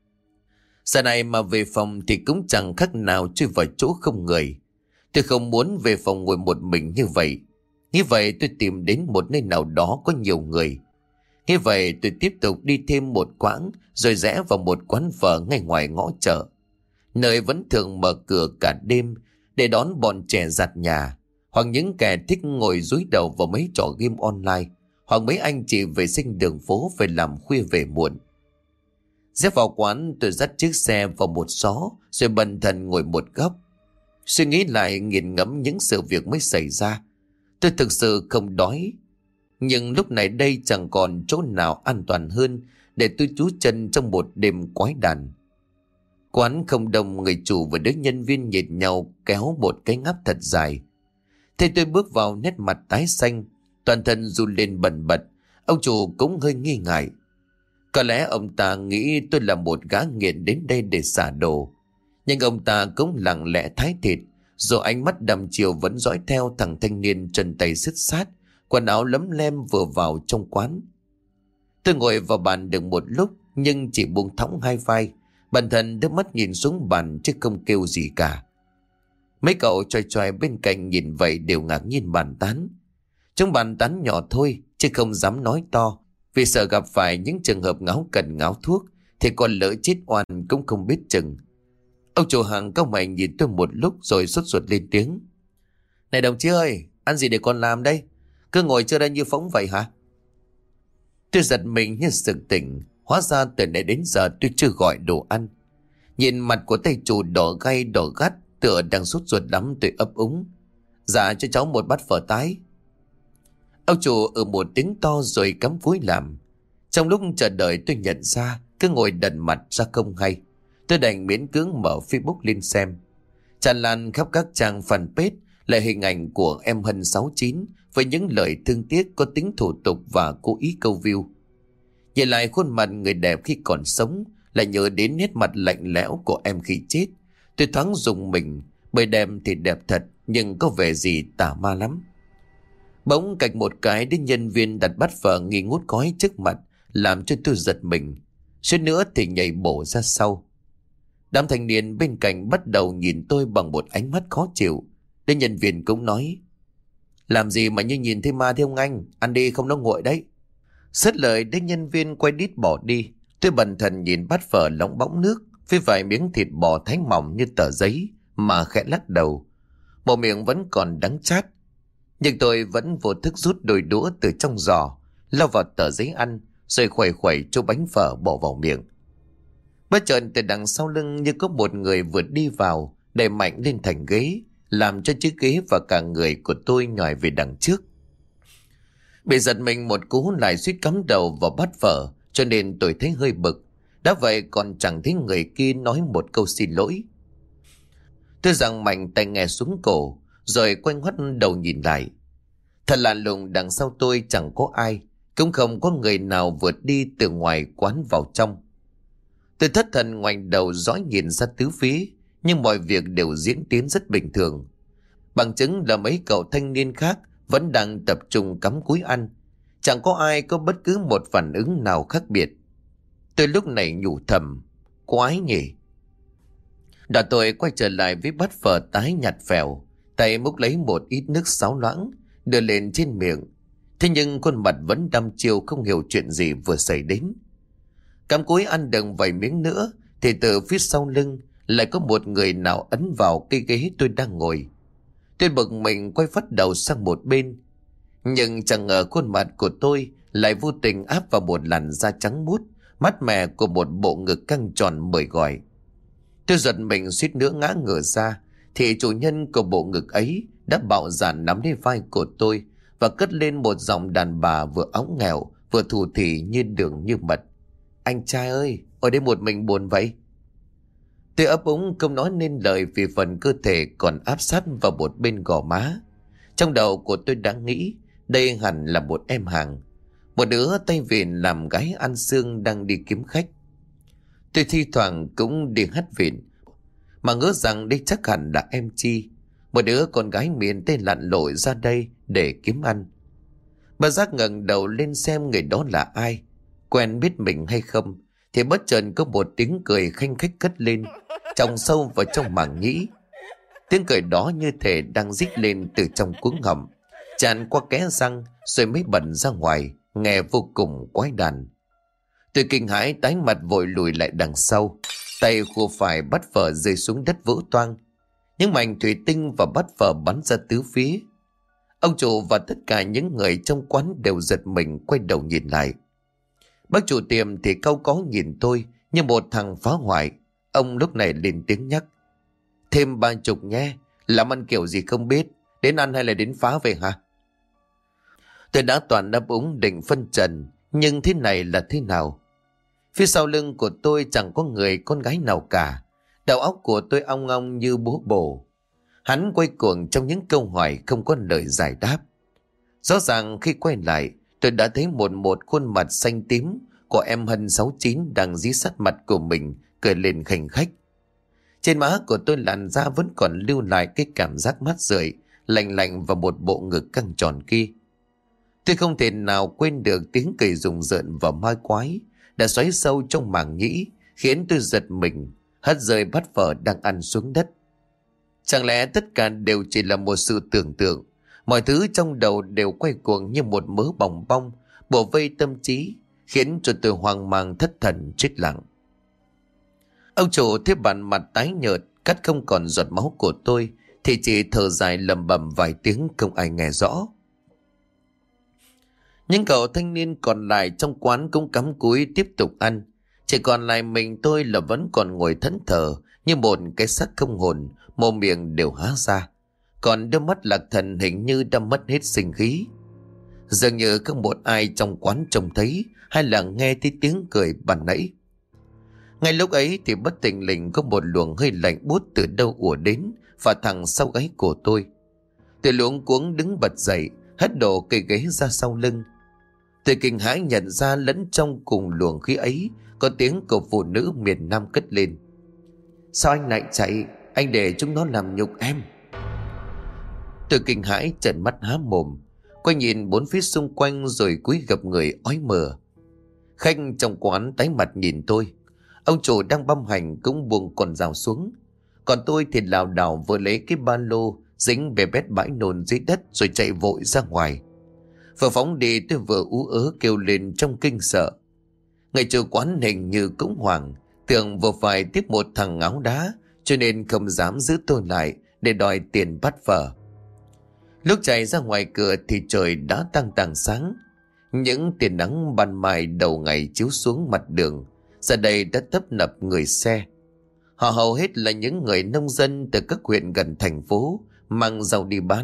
Giờ này mà về phòng thì cũng chẳng khác nào chui vào chỗ không người. Tôi không muốn về phòng ngồi một mình như vậy. Như vậy tôi tìm đến một nơi nào đó có nhiều người. Như vậy tôi tiếp tục đi thêm một quãng, rồi rẽ vào một quán phở ngay ngoài ngõ chợ, nơi vẫn thường mở cửa cả đêm để đón bọn trẻ giặt nhà, hoặc những kẻ thích ngồi dúi đầu vào mấy trò game online, hoặc mấy anh chị vệ sinh đường phố phải làm khuya về muộn. Dép vào quán, tôi dắt chiếc xe vào một xó, rồi bần thần ngồi một góc. Suy nghĩ lại nghiền ngẫm những sự việc mới xảy ra. Tôi thực sự không đói, nhưng lúc này đây chẳng còn chỗ nào an toàn hơn để tôi trú chân trong một đêm quái đản. Quán không đông, người chủ và đứa nhân viên nhìn nhau kéo một cái ngáp thật dài. Thế tôi bước vào, nét mặt tái xanh, toàn thân run lên bần bật. Ông chủ cũng hơi nghi ngại. Có lẽ ông ta nghĩ tôi là một gã nghiện đến đây để xả đồ. Nhưng ông ta cũng lặng lẽ thái thịt, rồi ánh mắt đăm chiều vẫn dõi theo thằng thanh niên chân tay sứt sát, quần áo lấm lem vừa vào trong quán. Tôi ngồi vào bàn được một lúc, nhưng chỉ buông thõng hai vai, bản thân đưa mắt nhìn xuống bàn chứ không kêu gì cả. Mấy cậu choai choai bên cạnh nhìn vậy đều ngạc nhiên bàn tán. Chúng bàn tán nhỏ thôi chứ không dám nói to, vì sợ gặp phải những trường hợp ngáo cần ngáo thuốc thì còn lỡ chết oan cũng không biết chừng. Ông chủ hàng cau mày nhìn tôi một lúc rồi sốt ruột lên tiếng: "Này đồng chí ơi, ăn gì để con làm đây? Cứ ngồi chưa ra như phóng vậy hả?" Tôi giật mình như sực tỉnh. Hóa ra từ nãy đến giờ tôi chưa gọi đồ ăn. Nhìn mặt của tay chủ đỏ gay đỏ gắt, tựa đang sốt ruột lắm, tôi ấp úng: "Dạ cho cháu một bát phở tái." Ông chủ ừ một tiếng to rồi cắm cúi làm. Trong lúc chờ đợi tôi nhận ra cứ ngồi đần mặt ra không hay. Tôi đành miễn cưỡng mở Facebook lên xem. Tràn lan khắp các trang fanpage là hình ảnh của em Hân sáu chín với những lời thương tiếc có tính thủ tục và cố ý câu view. Nhìn lại khuôn mặt người đẹp khi còn sống, lại nhớ đến nét mặt lạnh lẽo của em khi chết. Tôi thoáng rùng mình, bởi đẹp thì đẹp thật nhưng có vẻ gì tà ma lắm. Bỗng cạch một cái đến nhân viên đặt bát phở nghi ngút khói trước mặt, làm cho tôi giật mình, suýt nữa thì nhảy bổ ra sau. Đám thanh niên bên cạnh bắt đầu nhìn tôi bằng một ánh mắt khó chịu. Đến nhân viên cũng nói: "Làm gì mà như nhìn thấy ma thế ông anh, ăn đi không nó nguội đấy." Sứt lời đến nhân viên quay đít bỏ đi. Tôi bần thần nhìn bát phở lóng bóng nước với vài miếng thịt bò thái mỏng như tờ giấy mà khẽ lắc đầu. Bộ miệng vẫn còn đắng chát, nhưng tôi vẫn vô thức rút đôi đũa từ trong giò, lau vào tờ giấy ăn, rồi khuẩy khuẩy chỗ bánh phở bỏ vào miệng. Bất chợt từ đằng sau lưng như có một người vừa đi vào, đẩy mạnh lên thành ghế, làm cho chiếc ghế và cả người của tôi nhòi về đằng trước. Bị giật mình một cú lại suýt cắm đầu vào bát phở, cho nên tôi thấy hơi bực. Đã vậy còn chẳng thấy người kia nói một câu xin lỗi. Tôi giằng mạnh tay nghe xuống cổ, rồi quay ngoắt đầu nhìn lại. Thật lạ lùng, đằng sau tôi chẳng có ai, cũng không có người nào vượt đi từ ngoài quán vào trong. Tôi thất thần ngoảnh đầu dõi nhìn ra tứ phía, nhưng mọi việc đều diễn tiến rất bình thường. Bằng chứng là mấy cậu thanh niên khác vẫn đang tập trung cắm cúi ăn. Chẳng có ai có bất cứ một phản ứng nào khác biệt. Tôi lúc này nhủ thầm, quái nhỉ. Đã tôi quay trở lại với bát phở tái nhạt phèo, tay múc lấy một ít nước sáo loãng, đưa lên trên miệng. Thế nhưng khuôn mặt vẫn đăm chiêu, không hiểu chuyện gì vừa xảy đến. Cắm cúi ăn được vài miếng nữa thì từ phía sau lưng lại có một người nào ấn vào cây ghế tôi đang ngồi. Tôi bực mình quay phát đầu sang một bên, nhưng chẳng ngờ khuôn mặt của tôi lại vô tình áp vào một làn da trắng muốt, mát mẻ của một bộ ngực căng tròn mời gọi. Tôi giật mình suýt nữa ngã ngửa ra, thì chủ nhân của bộ ngực ấy đã bạo dạn nắm lấy vai của tôi và cất lên một giọng đàn bà vừa óng nghèo vừa thủ thỉ như đường như mật. Anh trai ơi, ở đây một mình buồn vậy? Tôi ấp úng không nói nên lời vì phần cơ thể còn áp sát vào một bên gò má. Trong đầu của tôi đã nghĩ đây hẳn là một em hàng, một đứa tay vịn làm gái ăn xương đang đi kiếm khách. Tôi thi thoảng cũng đi hát vịn, mà ngỡ rằng đây chắc hẳn là em Chi, một đứa con gái miền Tây lặn lội ra đây để kiếm ăn. Bà giác ngẩng đầu lên xem người đó là ai, quen biết mình hay không, thì bất chợt có một tiếng cười khanh khách cất lên, tròng sâu vào trong màng nhĩ. Tiếng cười đó như thể đang rít lên từ trong cuống họng, tràn qua kẽ răng rồi mới bật ra ngoài, nghe vô cùng quái đản. Tôi kinh hãi tái mặt vội lùi lại đằng sau, tay khua phải bắt phở rơi xuống đất vỡ toang. Những mảnh thủy tinh và bát phở bắn ra tứ phía. Ông chủ và tất cả những người trong quán đều giật mình quay đầu nhìn lại. Bác chủ tiệm thì cau có nhìn tôi như một thằng phá hoại. Ông lúc này lên tiếng nhắc. Thêm ba chục nhé, làm ăn kiểu gì không biết, đến ăn hay là đến phá về hả? Tôi đã toàn đáp ứng định phân trần, nhưng thế này là thế nào? Phía sau lưng của tôi chẳng có người con gái nào cả. Đầu óc của tôi ong ong như búa bổ. Hắn quay cuồng trong những câu hỏi không có lời giải đáp. Rõ ràng khi quay lại, tôi đã thấy một một khuôn mặt xanh tím của em Hân sáu chín đang dí sát mặt của mình, cười lên khành khách. Trên má của tôi làn da vẫn còn lưu lại cái cảm giác mát rượi, lạnh lạnh và một bộ ngực căng tròn kia. Tôi không thể nào quên được tiếng cười rùng rợn và ma quái đã xoáy sâu trong màng nhĩ, khiến tôi giật mình, hất rơi bát phở đang ăn xuống đất. Chẳng lẽ tất cả đều chỉ là một sự tưởng tượng? Mọi thứ trong đầu đều quay cuồng như một mớ bòng bong, bủa vây tâm trí, khiến cho tôi hoang mang thất thần chết lặng. Ông chủ thấy bản mặt tái nhợt, cắt không còn giọt máu của tôi, thì chỉ thở dài lầm bầm vài tiếng không ai nghe rõ. Những cậu thanh niên còn lại trong quán cũng cắm cúi tiếp tục ăn. Chỉ còn lại mình tôi là vẫn còn ngồi thẫn thờ như một cái xác không hồn, mồm miệng đều há ra. Còn đôi mắt lạc thần hình như đã mất hết sinh khí. Dường như không một ai trong quán trông thấy hay là nghe thấy tiếng cười ban nãy. Ngay lúc ấy thì bất thình lình có một luồng hơi lạnh buốt từ đâu ùa đến và thẳng sau gáy của tôi. Tôi luống cuống đứng bật dậy, hất đổ cây ghế ra sau lưng. Tôi kinh hãi nhận ra lẫn trong cùng luồng khí ấy có tiếng của phụ nữ miền Nam cất lên. Sao anh lại chạy? Anh để chúng nó làm nhục em. Tôi kinh hãi trợn mắt há mồm, quay nhìn bốn phía xung quanh rồi cúi gập người ói mửa. Khách trong quán tái mặt nhìn tôi. Ông chủ đang băm hành cũng buông con dao xuống. Còn tôi thì lảo đảo vừa lấy cái ba lô dính bê bết bãi nôn dưới đất rồi chạy vội ra ngoài. Vừa phóng đi tôi vừa ú ớ kêu lên trong kinh sợ. Người chủ quán hình như cũng hoảng, tưởng vừa phải tiếp một thằng ngáo đá cho nên không dám giữ tôi lại để đòi tiền bắt phở. Lúc chạy ra ngoài cửa thì trời đã tăng tàng sáng. Những tia nắng ban mai đầu ngày chiếu xuống mặt đường, giờ đây đã tấp nập người xe. Họ hầu hết là những người nông dân từ các huyện gần thành phố mang rau đi bán,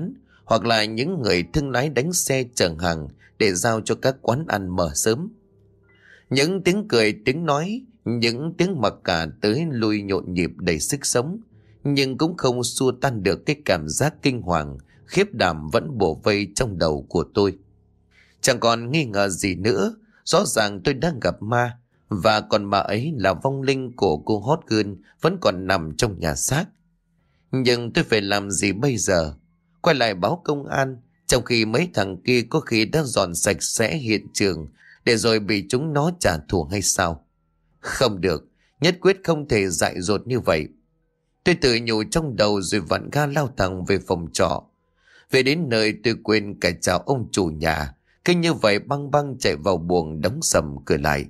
hoặc là những người thương lái đánh xe chở hàng để giao cho các quán ăn mở sớm. Những tiếng cười, tiếng nói, những tiếng mặc cả tới lui nhộn nhịp đầy sức sống, nhưng cũng không xua tan được cái cảm giác kinh hoàng, khiếp đảm vẫn bủa vây trong đầu của tôi. Chẳng còn nghi ngờ gì nữa, rõ ràng tôi đang gặp ma, và còn ma ấy là vong linh của cô hot girl vẫn còn nằm trong nhà xác. Nhưng tôi phải làm gì bây giờ? Quay lại báo công an, trong khi mấy thằng kia có khi đã dọn sạch sẽ hiện trường để rồi bị chúng nó trả thù hay sao? Không được, nhất quyết không thể dại dột như vậy. Tôi tự nhủ trong đầu rồi vặn ga lao thẳng về phòng trọ. Về đến nơi tôi quên cả chào ông chủ nhà, cứ như vậy băng băng chạy vào buồng đóng sầm cửa lại.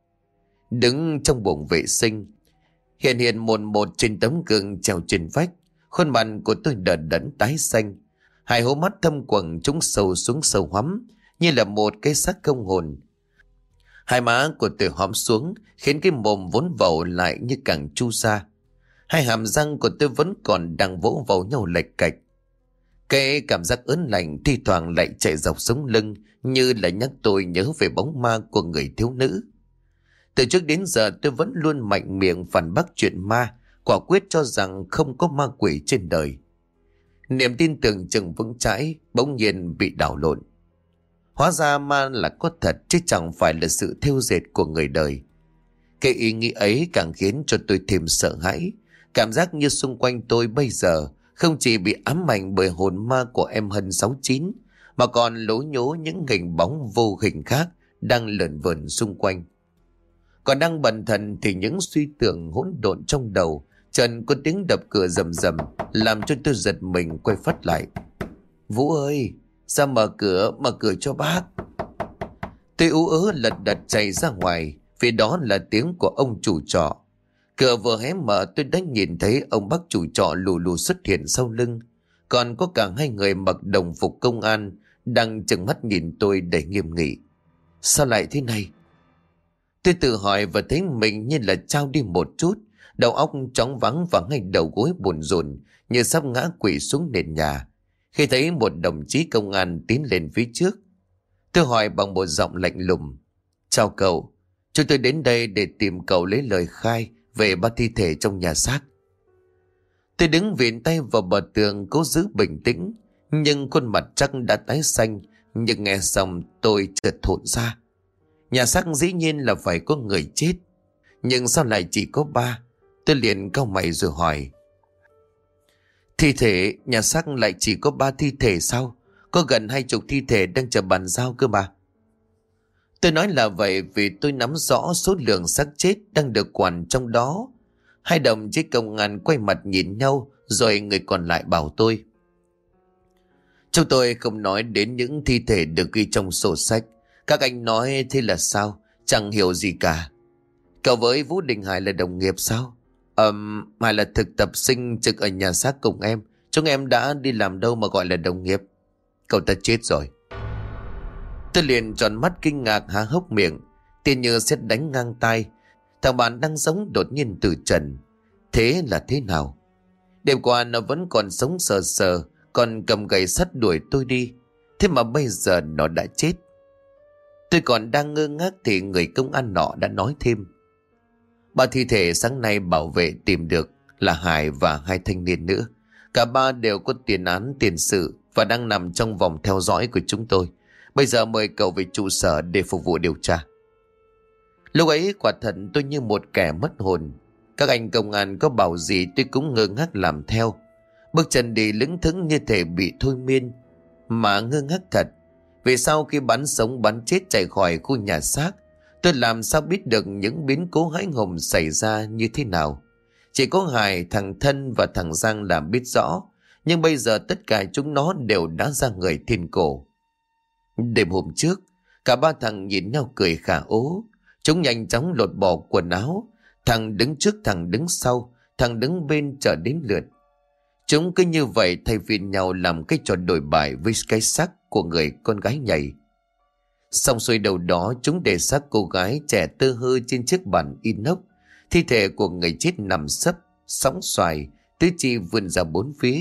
Đứng trong buồng vệ sinh, hiện hiện một một trên tấm gương treo trên vách, khuôn mặt của tôi đờ đẫn tái xanh, hai hố mắt thâm quầng trúng sâu xuống sâu hoắm như là một cái xác không hồn. Hai má của tôi hõm xuống khiến cái mồm vốn vầu lại như càng chu ra. Hai hàm răng của tôi vẫn còn đang vỗ vào nhau lệch cạch. Cái cảm giác ớn lạnh thi thoảng lại chạy dọc sống lưng, như là nhắc tôi nhớ về bóng ma của người thiếu nữ. Từ trước đến giờ tôi vẫn luôn mạnh miệng phản bác chuyện ma, quả quyết cho rằng không có ma quỷ trên đời. Niềm tin tưởng chừng vững chãi bỗng nhiên bị đảo lộn. Hóa ra ma là có thật chứ chẳng phải là sự thêu dệt của người đời. Cái ý nghĩ ấy càng khiến cho tôi thêm sợ hãi. Cảm giác như xung quanh tôi bây giờ không chỉ bị ám ảnh bởi hồn ma của em Hân sáu chín, mà còn lố nhố những hình bóng vô hình khác đang lởn vởn xung quanh. Còn đang bần thần thì những suy tưởng hỗn độn trong đầu, trần có tiếng đập cửa rầm rầm làm cho tôi giật mình quay phát lại. Vũ ơi, ra mở cửa, mở cửa cho bác. Tôi ú ớ lật đật chạy ra ngoài, vì đó là tiếng của ông chủ trọ. Cửa vừa hé mở tôi đã nhìn thấy ông bác chủ trọ lù lù xuất hiện sau lưng. Còn có cả hai người mặc đồng phục công an đang chừng mắt nhìn tôi đầy nghiêm nghị. Sao lại thế này? Tôi tự hỏi và thấy mình như là trao đi một chút. Đầu óc chóng vắng và ngay đầu gối buồn rùn như sắp ngã quỵ xuống nền nhà khi thấy một đồng chí công an tiến lên phía trước. Tôi hỏi bằng một giọng lạnh lùng. Chào cậu, chúng tôi đến đây để tìm cậu lấy lời khai về ba thi thể trong nhà xác. Tôi đứng viện tay vào bờ tường cố giữ bình tĩnh, nhưng khuôn mặt chắc đã tái xanh. Nhưng nghe xong tôi chợt thốt ra. Nhà xác dĩ nhiên là phải có người chết, nhưng sao lại chỉ có ba? Tôi liền cau mày rồi hỏi. Thi thể, nhà xác lại chỉ có ba thi thể sao? Có gần hai chục thi thể đang chờ bàn giao cơ mà. Tôi nói là vậy vì tôi nắm rõ số lượng xác chết đang được quản trong đó. Hai đồng chí công an quay mặt nhìn nhau, rồi người còn lại bảo tôi. Chúng tôi không nói đến những thi thể được ghi trong sổ sách. Các anh nói thế là sao? Chẳng hiểu gì cả. Cậu với Vũ Đình Hải là đồng nghiệp sao? Ờm, Hải là thực tập sinh trực ở nhà xác cùng em. Chúng em đã đi làm đâu mà gọi là đồng nghiệp? Cậu ta chết rồi. Tôi liền tròn mắt kinh ngạc há hốc miệng. Tiền như xét đánh ngang tai. Thằng bạn đang sống đột nhiên từ trần. Thế là thế nào? Đêm qua nó vẫn còn sống sờ sờ, còn cầm gậy sắt đuổi tôi đi. Thế mà bây giờ nó đã chết. Tôi còn đang ngơ ngác thì người công an nọ đã nói thêm. Ba thi thể sáng nay bảo vệ tìm được là Hải và hai thanh niên nữa. Cả ba đều có tiền án tiền sự và đang nằm trong vòng theo dõi của chúng tôi. Bây giờ mời cậu về trụ sở để phục vụ điều tra. Lúc ấy quả thật tôi như một kẻ mất hồn. Các anh công an có bảo gì tôi cũng ngơ ngác làm theo. Bước chân đi lững thững như thể bị thôi miên. Mà ngơ ngác thật. Vì sau khi bắn sống bắn chết chạy khỏi khu nhà xác, tôi làm sao biết được những biến cố hãi hùng xảy ra như thế nào. Chỉ có Hải, thằng Thân và thằng Giang làm biết rõ. Nhưng bây giờ tất cả chúng nó đều đã ra người thiên cổ. Đêm hôm trước, cả ba thằng nhìn nhau cười khả ố. Chúng nhanh chóng lột bỏ quần áo. Thằng đứng trước, thằng đứng sau, thằng đứng bên chờ đến lượt. Chúng cứ như vậy thay phiên nhau làm cái trò đổi bài với cái xác của người con gái nhảy. Xong xuôi đầu đó, chúng để xác cô gái trẻ tơ hơ trên chiếc bàn inox. Thi thể của người chết nằm sấp, sóng xoài, tứ chi vươn ra bốn phía.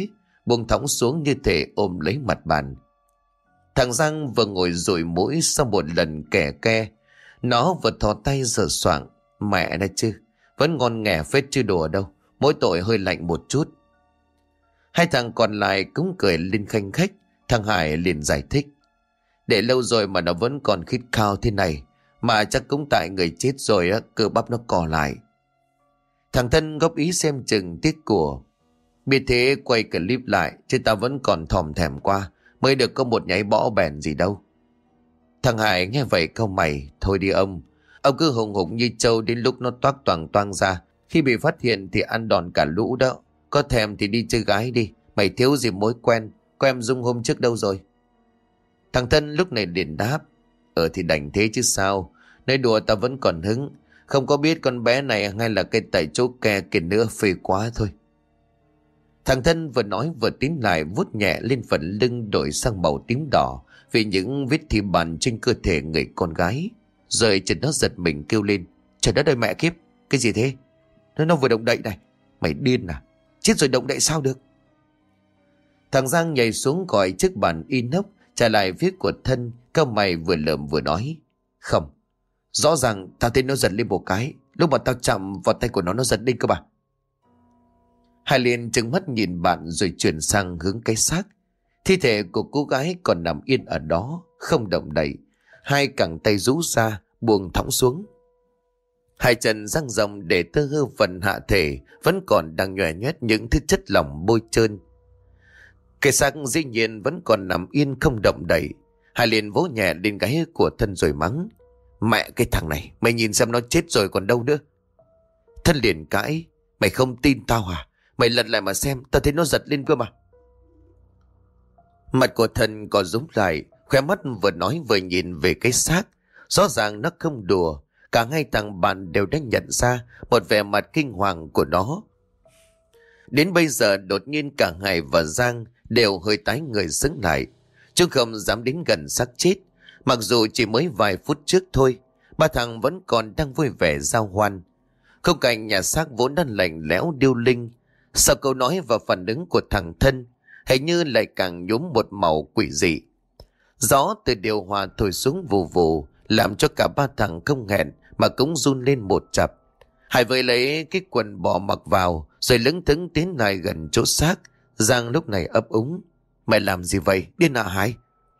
buông thõng xuống như thể ôm lấy mặt bàn. Thằng Giang vừa ngồi dụi mũi sau một lần kẻ ke. Nó vừa thò tay sờ soạng. Mẹ nó chứ, vẫn ngon nghẻ phết chứ đùa đâu, mỗi tội hơi lạnh một chút. Hai thằng còn lại cũng cười lên khanh khách. Thằng Hải liền giải thích. Để lâu rồi mà nó vẫn còn khít khao thế này. Mà chắc cũng tại người chết rồi á, cơ bắp nó cò lại. Thằng Thân góp ý xem chừng tiếc của. Biết thế quay clip lại, chứ tao vẫn còn thòm thèm qua, mới được có một nháy bõ bèn gì đâu. Thằng Hải nghe vậy cau mày. Thôi đi ông, ông cứ hùng hục như trâu đến lúc nó toác toàng toang ra. Khi bị phát hiện thì ăn đòn cả lũ đó. Có thèm thì đi chơi gái đi, mày thiếu gì mối quen. Có em Dung hôm trước đâu rồi? Thằng Thân lúc này liền đáp. Ờ thì đành thế chứ sao. Nói đùa tao vẫn còn hứng. Không có biết con bé này hay là cây tại chỗ ke kia nữa, phê quá thôi. Thằng Thân vừa nói vừa tiến lại vuốt nhẹ lên phần lưng đổi sang màu tím đỏ vì những vết thi bàn trên cơ thể người con gái. Rồi chợt nó giật mình kêu lên. Trời đất ơi mẹ kiếp, cái gì thế? Nó, nó vừa động đậy này. Mày điên à? Chết rồi động đậy sao được? Thằng Giang nhảy xuống gọi chiếc bàn inox trả lại phía của Thân, cau mày vừa lườm vừa nói. Không, rõ ràng tao thấy nó giật lên một cái, lúc mà tao chạm vào tay của nó nó giật lên cơ mà. Hai liền trừng mắt nhìn bạn rồi chuyển sang hướng cái xác. Thi thể của cô gái còn nằm yên ở đó, không động đậy. Hai cẳng tay rũ ra, buông thõng xuống. Hai chân dang rộng để tơ hư phần hạ thể vẫn còn đang nhòe nhét những thứ chất lỏng bôi trơn. Cái xác dĩ nhiên vẫn còn nằm yên không động đậy. Hai liền vỗ nhẹ lên gáy của Thân rồi mắng. Mẹ cái thằng này, mày nhìn xem nó chết rồi còn đâu nữa. Thân liền cãi. Mày không tin tao à? Mày lật lại mà xem, tao thấy nó giật lên cơ mà. Mặt của Thân có rúm lại, khóe mắt vừa nói vừa nhìn về cái xác. Rõ ràng nó không đùa. Cả hai thằng bạn đều đã nhận ra một vẻ mặt kinh hoàng của nó. Đến bây giờ đột nhiên cả Hải và Giang đều hơi tái người sững lại. Chúng không dám đến gần xác chết. Mặc dù chỉ mới vài phút trước thôi, ba thằng vẫn còn đang vui vẻ giao hoan. Khung cảnh nhà xác vốn đang lạnh lẽo điêu linh. Sau câu nói và phản ứng của thằng Thân, hình như lại càng nhuốm một màu quỷ dị. Gió từ điều hòa thổi xuống vù vù, làm cho cả ba thằng không hẹn mà cũng run lên một chập. Hải vội lấy cái quần bò mặc vào, rồi lững thững tiến lại gần chỗ xác. Giang lúc này ấp úng. Mày làm gì vậy? Điên à Hải?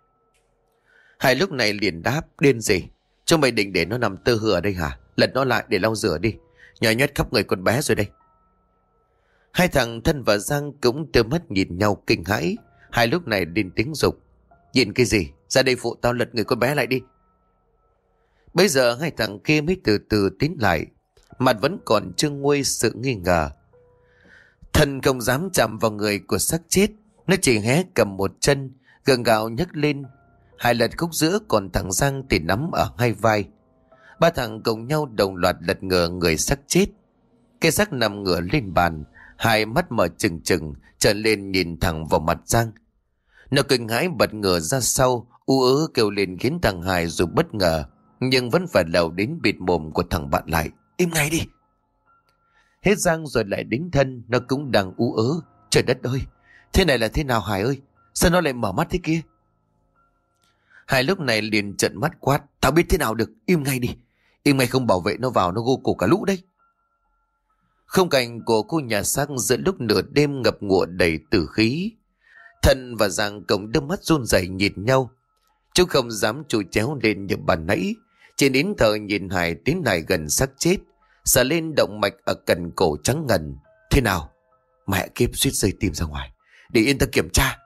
Hải lúc này liền đáp. Điên gì? Chúng mày định để nó nằm tơ hừ ở đây hả? Lật nó lại để lau rửa đi. Nhòi nhét khắp người con bé rồi đây. Hai thằng Thân và Giang cũng đưa mắt nhìn nhau kinh hãi. Hải lúc này lên tiếng dục. Nhìn cái gì? Ra đây phụ tao lật người con bé lại đi. Bây giờ hai thằng kia mới từ từ tiến lại. Mặt vẫn còn trương nguôi sự nghi ngờ. Thân không dám chạm vào người của xác chết. Nó chỉ hé cầm một chân, gượng gạo nhấc lên. Hai lật khúc giữa, còn thằng Giang thì nắm ở hai vai. Ba thằng cùng nhau đồng loạt lật ngửa người xác chết. Cái xác nằm ngửa lên bàn, hai mắt mở trừng trừng, trợn lên nhìn thẳng vào mặt Giang. Nó kinh hãi bật ngửa ra sau, u ớ kêu lên khiến thằng Hải dù bất ngờ, nhưng vẫn phải lầu đến bịt mồm của thằng bạn lại. Im ngay đi! Hết Giang rồi lại đến Thân, nó cũng đang ú ớ. Trời đất ơi! Thế này là thế nào Hải ơi? Sao nó lại mở mắt thế kia? Hải lúc này liền trợn mắt quát. Tao biết thế nào được, im ngay đi. Im ngay không bảo vệ nó vào, nó gô cổ cả lũ đấy. Khung cảnh của khu nhà xác giữa lúc nửa đêm ngập ngụa đầy tử khí. Thân và Giang cùng đôi mắt run rẩy nhìn nhau. Chúng không dám chù chéo lên như bàn nãy. Chỉ nín thở nhìn Hải tiến lại gần xác chết, sờ lên động mạch ở cần cổ trắng ngần. Thế nào? Mẹ kiếp, suýt rơi tim ra ngoài. Để yên ta kiểm tra.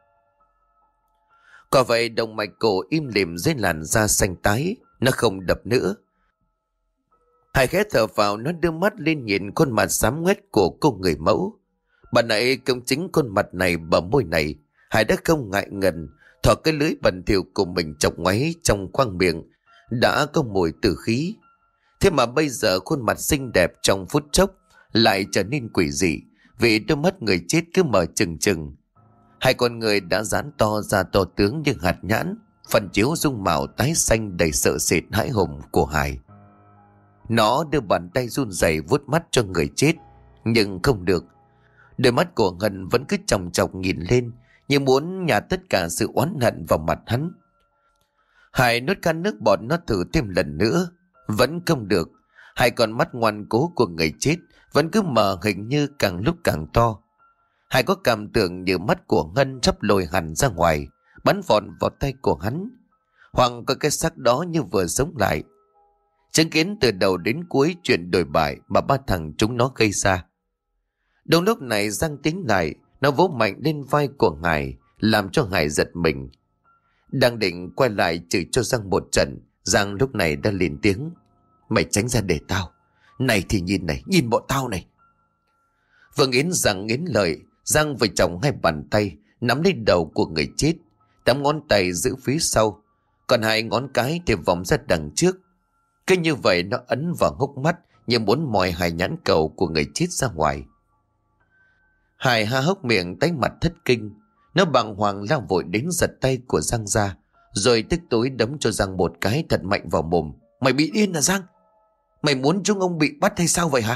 Quả vậy động mạch cổ im lìm dưới làn da xanh tái. Nó không đập nữa. Hải khẽ thở vào, nó đưa mắt lên nhìn khuôn mặt xám ngoét của cô người mẫu. Bà nãy công chính khuôn mặt này, bờ môi này. Hải đã không ngại ngần thò cái lưới bẩn thỉu của mình chọc ngoáy trong khoang miệng đã có mùi tử khí. Thế mà bây giờ khuôn mặt xinh đẹp trong phút chốc lại trở nên quỷ dị, vì đôi mắt người chết cứ mở trừng trừng. Hai con người đã dán to ra to tướng như hạt nhãn, phần chiếu dung mạo tái xanh đầy sợ sệt hãi hùng của Hải. Nó đưa bàn tay run rẩy vuốt mắt cho người chết, nhưng không được. Đôi mắt của Ngân vẫn cứ chòng chọc nhìn lên, như muốn nhả tất cả sự oán hận vào mặt hắn. Hải nuốt can nước bọt nó thử thêm lần nữa, vẫn không được. Hai con mắt ngoan cố của người chết vẫn cứ mở hình như càng lúc càng to. Hải có cảm tưởng như mắt của Ngân sắp lồi hẳn ra ngoài, bắn vọt vào tay của hắn. Hoặc có cái xác đó như vừa sống lại. Chứng kiến từ đầu đến cuối chuyện đổi bại mà ba thằng chúng nó gây ra. Đúng lúc này Giang tính lại, nó vỗ mạnh lên vai của Hải, làm cho Hải giật mình. Đang định quay lại chửi cho Giang một trận, Giang lúc này đã lên tiếng. Mày tránh ra để tao. Này thì nhìn này, nhìn bọn tao này. Vừa nghiến răng nghiến lợi, Giang vừa chồng hai bàn tay nắm lấy đầu của người chết, tám ngón tay giữ phía sau, còn hai ngón cái thì vòng ra đằng trước. Cứ như vậy nó ấn vào hốc mắt, như muốn moi hai nhãn cầu của người chết ra ngoài. Hải há hốc miệng tái mặt thất kinh. Nó bàng hoàng lao vội đến giật tay của Giang ra, rồi tức tối đấm cho Giang một cái thật mạnh vào mồm. Mày bị điên à Giang? Mày muốn chúng ông bị bắt hay sao vậy hả?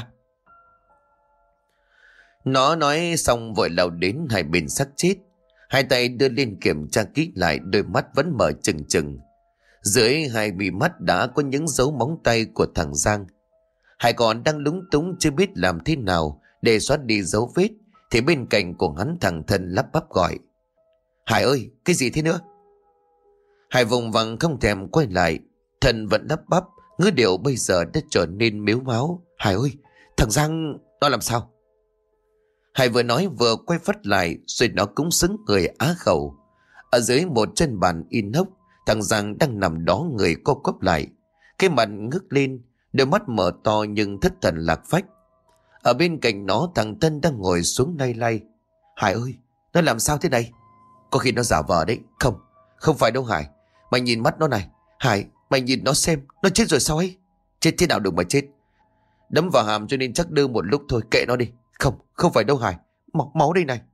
Nó nói xong vội lao đến hai bên xác chết. Hai tay đưa lên kiểm tra kỹ lại, đôi mắt vẫn mở trừng trừng. Dưới hai mí mắt đã có những dấu móng tay của thằng Giang. Hải còn đang lúng túng chưa biết làm thế nào để xóa đi dấu vết, thì bên cạnh của hắn thằng Thân lắp bắp gọi. Hải ơi, cái gì thế nữa? Hải vùng vằng không thèm quay lại. Thân vẫn lắp bắp, ngữ điệu bây giờ đã trở nên mếu máo. Hải ơi, thằng Giang nó làm sao? Hải vừa nói vừa quay phắt lại, rồi nó cũng xứng người á khẩu. Ở dưới một chân bàn inox, thằng Giang đang nằm đó, người co quắp lại, cái mặt ngước lên, đôi mắt mở to nhưng thất thần lạc phách. Ở bên cạnh nó thằng Tân đang ngồi xuống lay lay. Hải ơi, nó làm sao thế này? Có khi nó giả vờ đấy. Không, không phải đâu Hải. Mày nhìn mắt nó này. Hải, mày nhìn nó xem, nó chết rồi sao ấy? Chết thế nào được mà chết? Đấm vào hàm cho nên chắc đưa một lúc thôi, kệ nó đi. Không, không phải đâu Hải. Máu, máu đây này.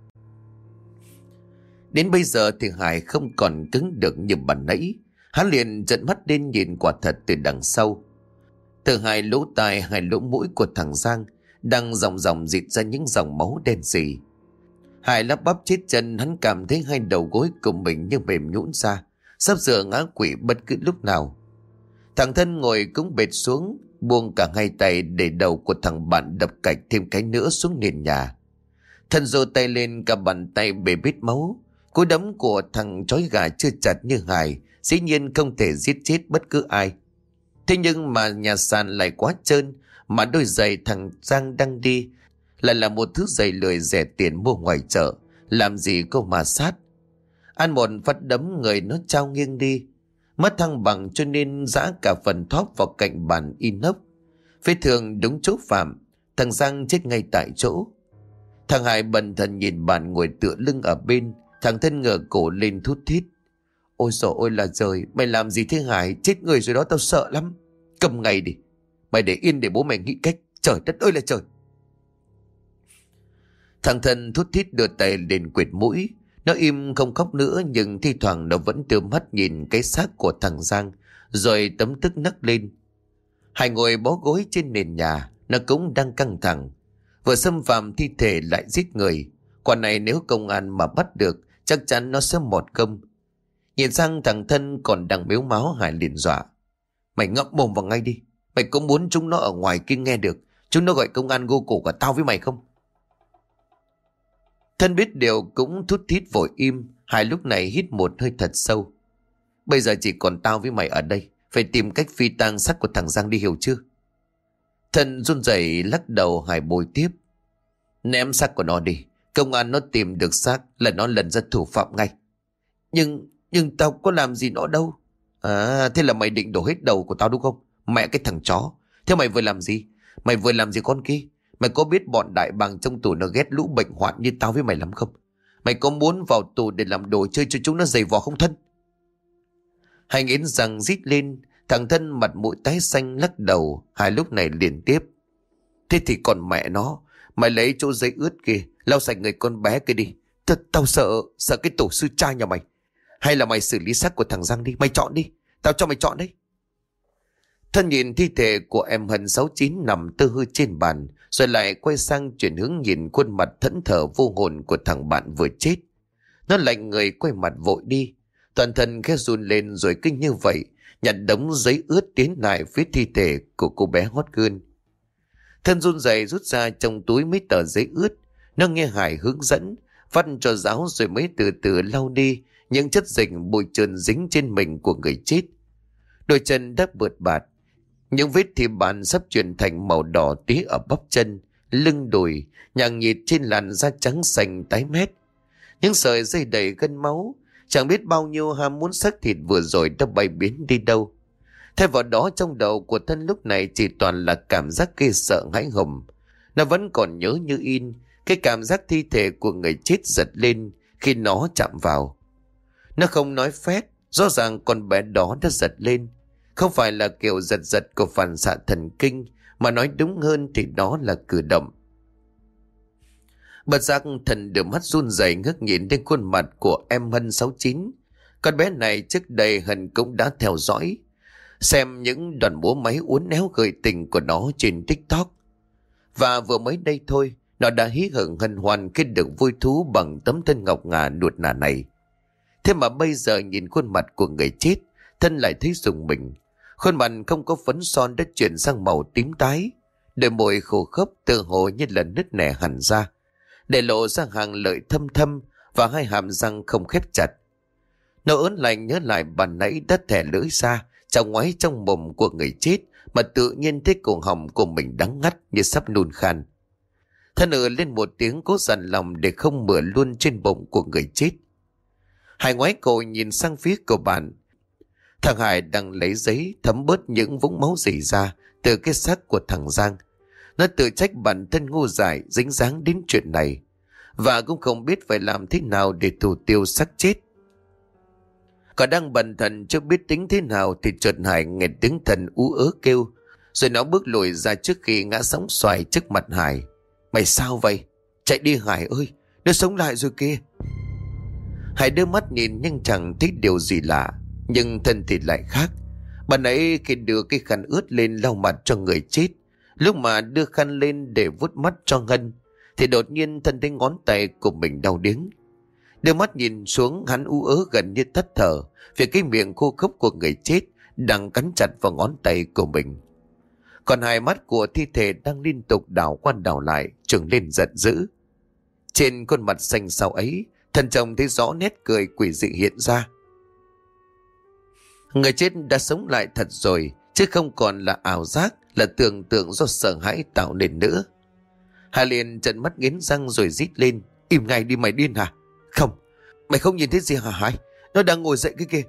Đến bây giờ thì Hải không còn cứng được như ban nãy. Hắn liền trợn mắt lên nhìn quả thật từ đằng sau. Từ hai lỗ tai, hai lỗ mũi của thằng Giang đang dòng dòng rịt ra những dòng máu đen sì. Hải lắp bắp chết chân, hắn cảm thấy hai đầu gối của mình như mềm nhũn ra, sắp sửa ngã quỵ bất cứ lúc nào. Thằng Thân ngồi cũng bệt xuống, buông cả hai tay để đầu của thằng bạn đập cạch thêm cái nữa xuống nền nhà. Thân giơ tay lên, cả bàn tay bê bết máu. Cú đấm của thằng trói gà chưa chặt như Hải dĩ nhiên không thể giết chết bất cứ ai. Thế nhưng mà nhà sàn lại quá trơn, mà đôi giày thằng Giang đang đi lại là một thứ giày lười rẻ tiền mua ngoài chợ, làm gì có mà sát. Ăn một phát đấm, người nó trao nghiêng đi, mất thăng bằng cho nên giã cả phần thóp vào cạnh bàn inox. Vết thương đúng chỗ phạm, thằng Giang chết ngay tại chỗ. Thằng Hải bần thần nhìn bạn ngồi tựa lưng ở bên, thằng Thân ngửa cổ lên thút thít. Ôi dồi ôi là trời, mày làm gì thế Hải? Chết người rồi đó, tao sợ lắm. Cầm ngay đi, mày để yên để bố mày nghĩ cách. Trời đất ơi là trời. Thằng Thân thút thít đưa tay lên quệt mũi. Nó im không khóc nữa, nhưng thi thoảng nó vẫn đưa mắt nhìn cái xác của thằng Giang, rồi tấm tức nấc lên. Hải ngồi bó gối trên nền nhà, nó cũng đang căng thẳng. Vừa xâm phạm thi thể lại giết người. Quả này nếu công an mà bắt được, chắc chắn nó sẽ mọt công. Nhìn sang thằng Thân còn đang mếu máo, Hải liền dọa. Mày ngậm mồm vào ngay đi. Mày có muốn chúng nó ở ngoài kia nghe được chúng nó gọi công an gô cổ cả tao với mày không? Thân biết điều cũng thút thít vội im. Hải lúc này hít một hơi thật sâu. Bây giờ chỉ còn tao với mày ở đây, phải tìm cách phi tang xác của thằng Giang đi, hiểu chưa? Thân run rẩy lắc đầu. Hải bồi tiếp. Ném xác của nó đi, công an nó tìm được xác là nó lần ra thủ phạm ngay. Nhưng Nhưng tao có làm gì nó đâu. À, thế là mày định đổ hết đầu của tao đúng không? Mẹ cái thằng chó. Thế mày vừa làm gì? Mày vừa làm gì con kia? Mày có biết bọn đại bàng trong tù nó ghét lũ bệnh hoạn như tao với mày lắm không? Mày có muốn vào tù để làm đồ chơi cho chúng nó giày vò không Thân? Hai nghiến răng rít lên. Thằng Thân mặt mũi tái xanh lắc đầu. Hai lúc này liền tiếp. Thế thì còn mẹ nó, mày lấy chỗ giấy ướt kia lau sạch người con bé kia đi. Th Tao sợ, sợ cái tổ sư cha nhà mày. Hay là mày xử lý xác của thằng Giang đi, mày chọn đi, tao cho mày chọn đấy. Thân nhìn thi thể của em Hân sáu chín nằm tơ hư trên bàn, rồi lại quay sang chuyển hướng nhìn khuôn mặt thẫn thờ vô hồn của thằng bạn vừa chết. Nó lạnh người quay mặt vội đi, toàn thân khẽ run lên rồi kinh như vậy, nhặt đống giấy ướt tiến lại phía thi thể của cô bé hót gơn. Thân run rẩy rút ra trong túi mấy tờ giấy ướt, nó nghe Hải hướng dẫn, vắt cho ráo rồi mới từ từ lau đi những chất dịch bụi trơn dính trên mình của người chết. Đôi chân đã bượt bạt, những vết thì bàn sắp chuyển thành màu đỏ tí ở bắp chân, lưng đùi, nhàng nhịt trên làn da trắng xanh tái mét. Những sợi dây đầy gân máu, chẳng biết bao nhiêu ham muốn xác thịt vừa rồi đã bay biến đi đâu. Thay vào đó trong đầu của Thân lúc này chỉ toàn là cảm giác ghê sợ hãi hùng. Nó vẫn còn nhớ như in cái cảm giác thi thể của người chết giật lên khi nó chạm vào. Nó không nói phét, rõ ràng con bé đó đã giật lên. Không phải là kiểu giật giật của phản xạ thần kinh, mà nói đúng hơn thì đó là cử động. Bật giác Thần đưa mắt run rẩy ngước nhìn lên khuôn mặt của em Hân sáu chín. Con bé này trước đây Hân cũng đã theo dõi, xem những đoạn múa máy uốn éo gợi tình của nó trên TikTok. Và vừa mới đây thôi, nó đã hí hửng hân hoan khi được vui thú bằng tấm thân ngọc ngà nuột nà này. Thế mà bây giờ nhìn khuôn mặt của người chết, Thân lại thấy rùng mình. Khuôn mặt không có phấn son đã chuyển sang màu tím tái, đôi môi khô khốc tựa hồ như là nứt nẻ hẳn ra, để lộ ra hàng lợi thâm thâm và hai hàm răng không khép chặt. Nó ớn lạnh nhớ lại bàn nãy đã thẻ lưỡi ra trong ngoáy trong mồm của người chết, mà tự nhiên thấy cổ họng của mình đắng ngắt như sắp nôn khan. Thân ừ lên một tiếng cố dằn lòng để không mửa luôn trên bụng của người chết. Hải ngoái cổ nhìn sang phía của bạn. Thằng Hải đang lấy giấy thấm bớt những vũng máu rỉ ra từ cái xác của thằng Giang. Nó tự trách bản thân ngu dại dính dáng đến chuyện này, và cũng không biết phải làm thế nào để thủ tiêu xác chết. Còn đang bần thần chưa biết tính thế nào thì chợt Hải nghe tiếng Thần ú ớ kêu, rồi nó bước lùi ra trước khi ngã sóng xoài trước mặt Hải. Mày sao vậy? Chạy đi Hải ơi, nó sống lại rồi kia. Hải đưa mắt nhìn nhưng chẳng thấy điều gì lạ, nhưng Thân thì lại khác. Bạn ấy khi đưa cái khăn ướt lên lau mặt cho người chết, lúc mà đưa khăn lên để vuốt mắt cho Ngân, thì đột nhiên Thân thấy ngón tay của mình đau điếng. Đưa mắt nhìn xuống, hắn ú ớ gần như tắt thở vì cái miệng khô khốc của người chết đang cắn chặt vào ngón tay của mình. Còn hai mắt của thi thể đang liên tục đảo qua đảo lại, trừng lên giận dữ. Trên khuôn mặt xanh xao ấy, Thần chồng thấy rõ nét cười quỷ dị hiện ra. Người chết đã sống lại thật rồi, chứ không còn là ảo giác, là tưởng tượng do sợ hãi tạo nên nữa. Hà liền trợn mắt nghiến răng rồi rít lên. Im ngay đi mày điên hả? Không, mày không nhìn thấy gì hả Hải? Nó đang ngồi dậy cái kia.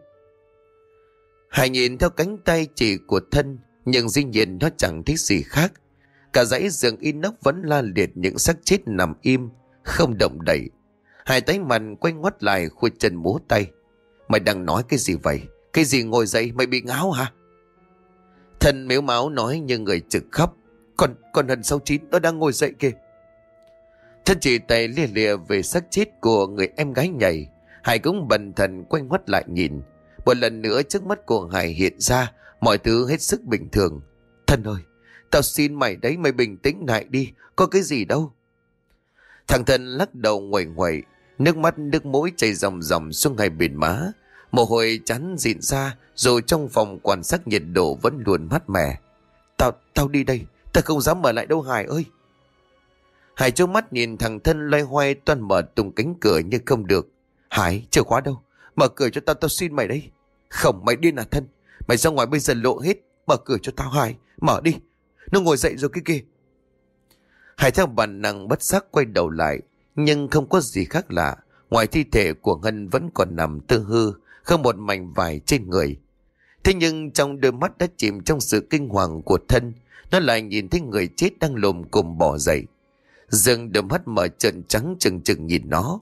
Hải nhìn theo cánh tay chỉ của Thân, nhưng dĩ nhiên nó chẳng thấy gì khác. Cả dãy giường inox vẫn la liệt những xác chết nằm im, không động đậy. Hải tái mặt quay ngoắt lại, khuỷu chân múa tay. Mày đang nói cái gì vậy? Cái gì ngồi dậy, mày bị ngáo hả? Thân mếu máu nói như người trực khóc. Còn còn Hân sáu chín nó đang ngồi dậy kìa. Thân chỉ tay lia lịa về xác chết của người em gái nhảy. Hải cũng bần thần quay ngoắt lại nhìn. Một lần nữa trước mắt của Hải hiện ra mọi thứ hết sức bình thường. Thân ơi, tao xin mày đấy, mày bình tĩnh lại đi, có cái gì đâu. Thằng Thân lắc đầu nguẩy nguẩy, nước mắt nước mũi chảy ròng ròng xuống hai bên má, mồ hôi chán dịn ra, rồi trong phòng quan sát nhiệt độ vẫn luôn mát mẻ. Tao, tao đi đây, tao không dám mở lại đâu Hải ơi. Hải trố mắt nhìn thằng Thân loay hoay toan mở tung cánh cửa nhưng không được. Hải, chìa khóa đâu? Mở cửa cho tao, tao xin mày đây. Không, mày điên à Thân? Mày ra ngoài bây giờ lộ hết. Mở cửa cho tao Hải, mở đi. Nó ngồi dậy rồi cái kia. Hải theo bản năng bất giác quay đầu lại, nhưng không có gì khác lạ. Ngoài thi thể của Ngân vẫn còn nằm tơ hư, không một mảnh vải trên người. Thế nhưng trong đôi mắt đã chìm trong sự kinh hoàng của Thân, nó lại nhìn thấy người chết đang lồm cồm bò dậy. Dương đôi mắt mở trợn trắng trừng trừng nhìn nó.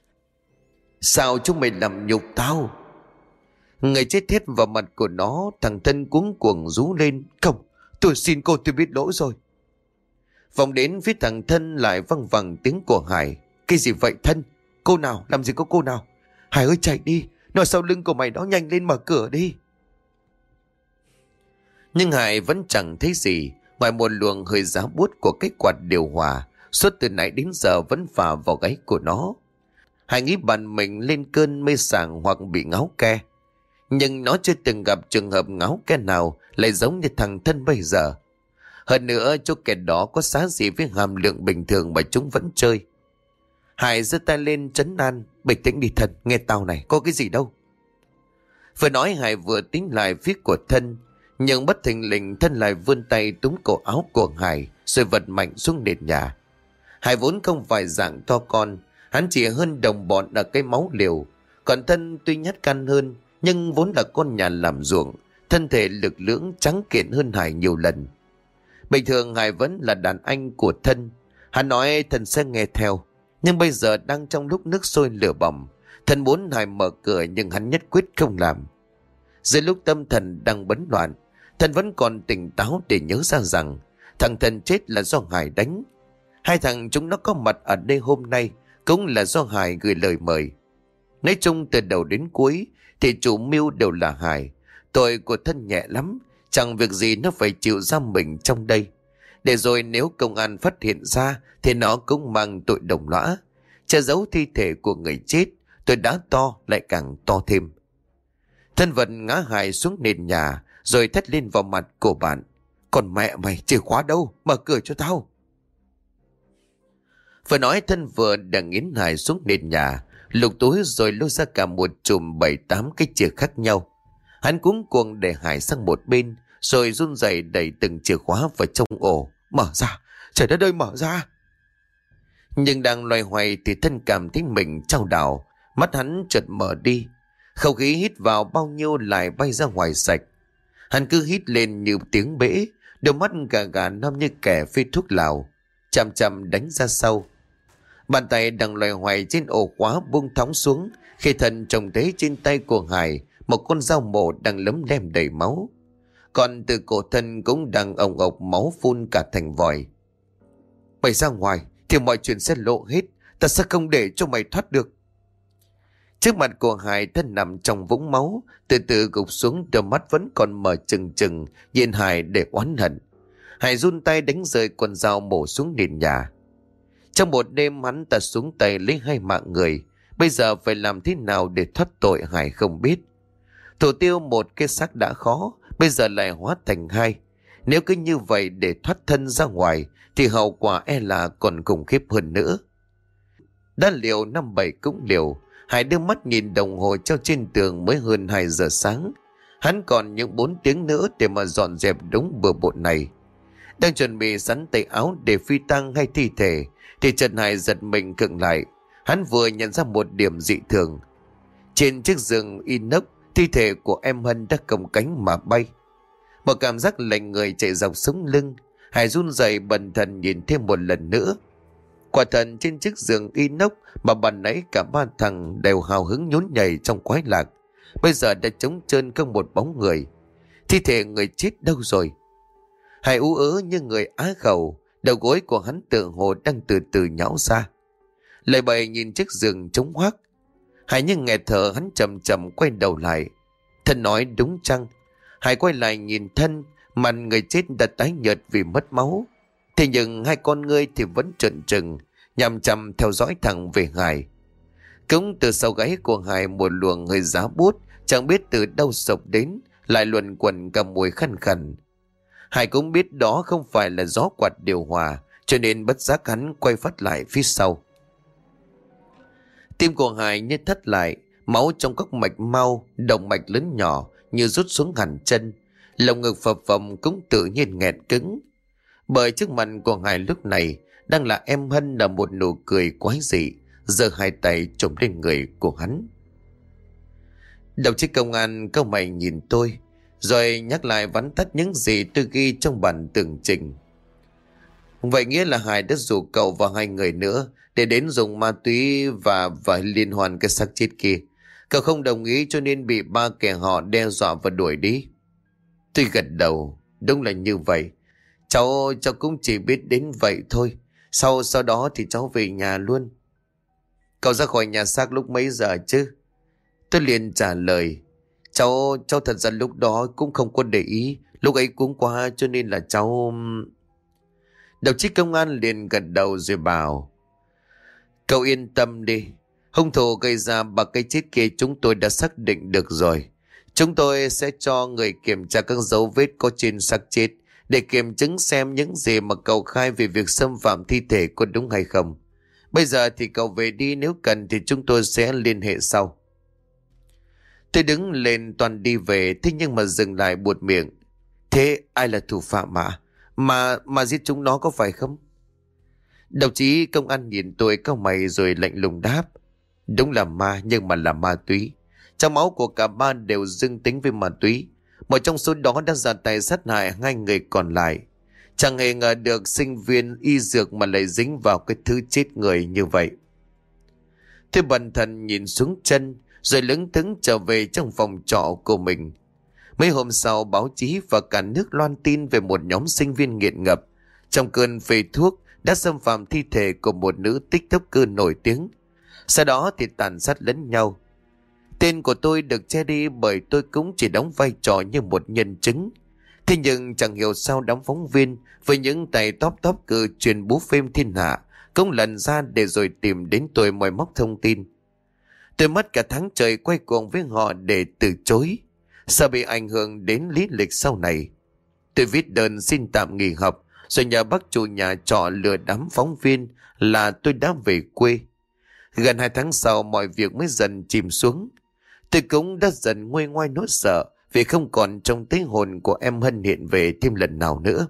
Sao chúng mày làm nhục tao? Người chết thét vào mặt của nó. Thằng Thân cuống cuồng rú lên. Không, tôi xin cô, tôi biết lỗi rồi. Vòng đến phía thằng Thân lại văng vẳng tiếng của Hải. Cái gì vậy Thân? Cô nào? Làm gì có cô nào? Hải ơi chạy đi, nó sau lưng của mày đó, nhanh lên mở cửa đi. Nhưng Hải vẫn chẳng thấy gì ngoài một luồng hơi giá buốt của cái quạt điều hòa suốt từ nãy đến giờ vẫn phả vào gáy của nó. Hải nghĩ bạn mình lên cơn mê sảng hoặc bị ngáo ke. Nhưng nó chưa từng gặp trường hợp ngáo ke nào lại giống như thằng Thân bây giờ. Hơn nữa chỗ kẻ đó có xá gì với hàm lượng bình thường mà chúng vẫn chơi. Hải giơ tay lên trấn an. Bình tĩnh đi Thân, nghe tao này, có cái gì đâu. Vừa nói Hải vừa tính lại phía của Thân. Nhưng bất thình lình Thân lại vươn tay túm cổ áo của Hải rồi vật mạnh xuống nền nhà. Hải vốn không phải dạng to con, hắn chỉ hơn đồng bọn ở cái máu liều. Còn Thân tuy nhát can hơn nhưng vốn là con nhà làm ruộng, thân thể lực lưỡng trắng kiện hơn Hải nhiều lần. Bình thường Hải vẫn là đàn anh của Thân. Hắn nói Thân sẽ nghe theo. Nhưng bây giờ đang trong lúc nước sôi lửa bỏng, Thân muốn Hải mở cửa nhưng hắn nhất quyết không làm. Dưới lúc tâm thần đang bấn loạn, Thân vẫn còn tỉnh táo để nhớ ra rằng thằng Thân chết là do Hải đánh. Hai thằng chúng nó có mặt ở đây hôm nay cũng là do Hải gửi lời mời. Nói chung từ đầu đến cuối thì chủ mưu đều là Hải. Tội của Thân nhẹ lắm, chẳng việc gì nó phải chịu ra mình trong đây. Để rồi nếu công an phát hiện ra thì nó cũng mang tội đồng lõa. Che giấu thi thể của người chết, tội đã to lại càng to thêm. Thân vật ngã Hải xuống nền nhà rồi thét lên vào mặt của bạn. Còn mẹ mày, chìa khóa đâu, mở cửa cho tao. Vừa nói Thân vừa đang nghiến Hải xuống nền nhà, lục túi rồi lôi ra cả một chùm bảy tám cái chìa khác nhau. Hắn cuống cuồng để Hải sang một bên, rồi run rẩy đẩy từng chìa khóa vào trong ổ. Mở ra, trời đất ơi, mở ra. Nhưng đang loay hoay thì Thân cảm thấy mình chao đảo, mắt hắn chợt mở đi. Không khí hít vào bao nhiêu lại bay ra ngoài sạch. Hắn cứ hít lên như tiếng bể, đôi mắt gà gà năm như kẻ phê thuốc lào, chằm chằm đánh ra sau. Bàn tay đang loay hoay trên ổ khóa buông thõng xuống khi Thân trông thấy trên tay của Hải một con dao mổ đang lấm lem đầy máu. Còn từ cổ Thân cũng đang ồng ộc máu phun cả thành vòi. Mày ra ngoài thì mọi chuyện sẽ lộ hết, ta sẽ không để cho mày thoát được. Trước mặt của Hải, Thân nằm trong vũng máu, từ từ gục xuống, đôi mắt vẫn còn mở trừng trừng nhìn Hải để oán hận. Hải run tay đánh rơi con dao mổ xuống nền nhà. Trong một đêm hắn ta xuống tay lấy hai mạng người, bây giờ phải làm thế nào để thoát tội Hải không biết. Thủ tiêu một cái xác đã khó, bây giờ lại hóa thành hai. Nếu cứ như vậy để thoát thân ra ngoài thì hậu quả e là còn khủng khiếp hơn nữa. Đã liều năm bảy cũng liều. Hải đưa mắt nhìn đồng hồ treo trên tường, mới hơn hai giờ sáng. Hắn còn những bốn tiếng nữa để mà dọn dẹp đống bừa bộn này. Đang chuẩn bị sắn tay áo để phi tang hay thi thể thì Trần Hải giật mình khựng lại. Hắn vừa nhận ra một điểm dị thường. Trên chiếc giường inox, thi thể của em Hân đã còng cánh mà bay. Một cảm giác lạnh người chạy dọc sống lưng. Hải run rẩy bần thần nhìn thêm một lần nữa. Quả thần trên chiếc giường inox mà ban nãy cả ba thằng đều hào hứng nhún nhảy trong khoái lạc, bây giờ đã trống trơn không một bóng người. Thi thể người chết đâu rồi? Hải ú ớ như người á khẩu, đầu gối của hắn tự hồ đang từ từ nhão ra. Lời bày nhìn chiếc giường trống hoác. Hải như nghẹt thở, hắn chậm chậm quay đầu lại. Thân nói đúng chăng? Hải quay lại nhìn Thân, mặt người chết đã tái nhợt vì mất máu. Thế nhưng hai con ngươi thì vẫn trợn trừng, nhằm chằm theo dõi thẳng về Hải. Cũng từ sau gáy của Hải một luồng hơi giá bút, chẳng biết từ đâu sộc đến, lại luẩn quẩn cả mùi khăn khẩn. Hải cũng biết đó không phải là gió quạt điều hòa, cho nên bất giác hắn quay phát lại phía sau. Tim của Hải như thắt lại, máu trong các mạch mau, động mạch lớn nhỏ như rút xuống hẳn chân, lồng ngực phập phồng cũng tự nhiên nghẹt cứng. Bởi trước mặt của Hải lúc này đang là em Hân, là một nụ cười quái dị, giơ hai tay chụm lên người của hắn. Đồng chí công an, các mày nhìn tôi, rồi nhắc lại vắn tắt những gì tôi ghi trong bản tường trình. Vậy nghĩa là Hải đã rủ cậu và hai người nữa để đến dùng ma túy và và liên hoàn cái xác chết kia. Cậu không đồng ý cho nên bị ba kẻ họ đe dọa và đuổi đi. Tôi gật đầu, đúng là như vậy. Cháu cháu cũng chỉ biết đến vậy thôi. Sau sau đó thì cháu về nhà luôn. Cậu ra khỏi nhà xác lúc mấy giờ chứ? Tôi liền trả lời. Cháu, cháu thật ra lúc đó cũng không có để ý. Lúc ấy cuống quá cho nên là cháu... Đồng chí công an liền gật đầu rồi bảo: Cậu yên tâm đi. Hung thủ gây ra bằng cái chết kia chúng tôi đã xác định được rồi. Chúng tôi sẽ cho người kiểm tra các dấu vết có trên xác chết để kiểm chứng xem những gì mà cậu khai về việc xâm phạm thi thể có đúng hay không. Bây giờ thì cậu về đi, nếu cần thì chúng tôi sẽ liên hệ sau. Tôi đứng lên toàn đi về, thế nhưng mà dừng lại buột miệng. Thế ai là thủ phạm mà? Mà mà giết chúng nó có phải không? Đồng chí công an nhìn tôi cau mày rồi lạnh lùng đáp: Đúng là ma, nhưng mà là ma túy. Trong máu của cả ba đều dương tính với ma túy. Một trong số đó đã ra tay sát hại hai người còn lại. Chẳng hề ngờ được sinh viên y dược mà lại dính vào cái thứ chết người như vậy. Tôi bần thần nhìn xuống chân rồi lững thững trở về trong phòng trọ của mình. Mấy hôm sau, báo chí và cả nước loan tin về một nhóm sinh viên nghiện ngập trong cơn phê thuốc đã xâm phạm thi thể của một nữ TikToker nổi tiếng. Sau đó thì tàn sát lẫn nhau. Tên của tôi được che đi bởi tôi cũng chỉ đóng vai trò như một nhân chứng. Thế nhưng chẳng hiểu sao đám phóng viên với những tay top top cử truyền bú phim thiên hạ cũng lần ra để rồi tìm đến tôi moi móc thông tin. Tôi mất cả tháng trời quay cuồng với họ để từ chối, sợ bị ảnh hưởng đến lý lịch sau này. Tôi viết đơn xin tạm nghỉ học rồi nhờ bác chủ nhà trọ lừa đám phóng viên là tôi đã về quê. Gần hai tháng sau mọi việc mới dần chìm xuống. Tôi cũng đã dần nguôi ngoai nỗi sợ vì không còn trong tế hồn của em Hân hiện về thêm lần nào nữa.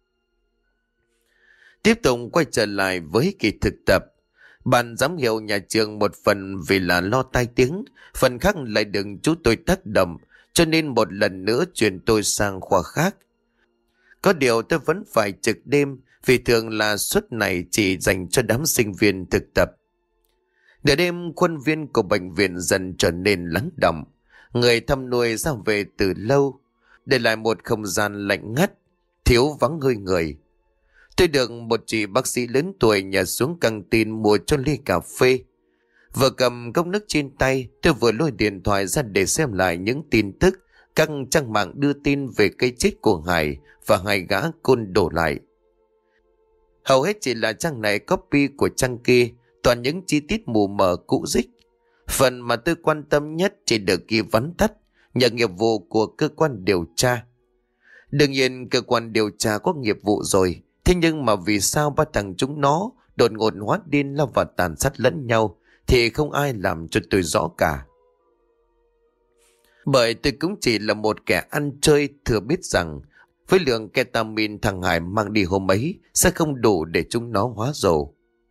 Tiếp tục quay trở lại với kỳ thực tập. Ban giám hiệu nhà trường một phần vì là lo tai tiếng, phần khác lại đừng chú tôi tác động, cho nên một lần nữa chuyển tôi sang khoa khác. Có điều tôi vẫn phải trực đêm vì thường là suất này chỉ dành cho đám sinh viên thực tập. Nửa đêm khuôn viên của bệnh viện dần trở nên lắng đọng. Người thăm nuôi ra về từ lâu, để lại một không gian lạnh ngắt, thiếu vắng hơi người. Tôi được một chị bác sĩ lớn tuổi nhờ xuống căng tin mua cho ly cà phê. Vừa cầm cốc nước trên tay, tôi vừa lôi điện thoại ra để xem lại những tin tức các trang mạng đưa tin về cái chết của Hải và hai gã côn đồ lại. Hầu hết chỉ là trang này copy của trang kia, toàn những chi tiết mù mờ cũ rích. Phần mà tôi quan tâm nhất chỉ được ghi vắn tắt nhận nghiệp vụ của cơ quan điều tra. Đương nhiên cơ quan điều tra có nghiệp vụ rồi, thế nhưng mà vì sao ba thằng chúng nó đột ngột hóa điên lao vào tàn sát lẫn nhau thì không ai làm cho tôi rõ cả. Bởi tôi cũng chỉ là một kẻ ăn chơi, thừa biết rằng với lượng ketamin thằng Hải mang đi hôm ấy sẽ không đủ để chúng nó hóa rồ.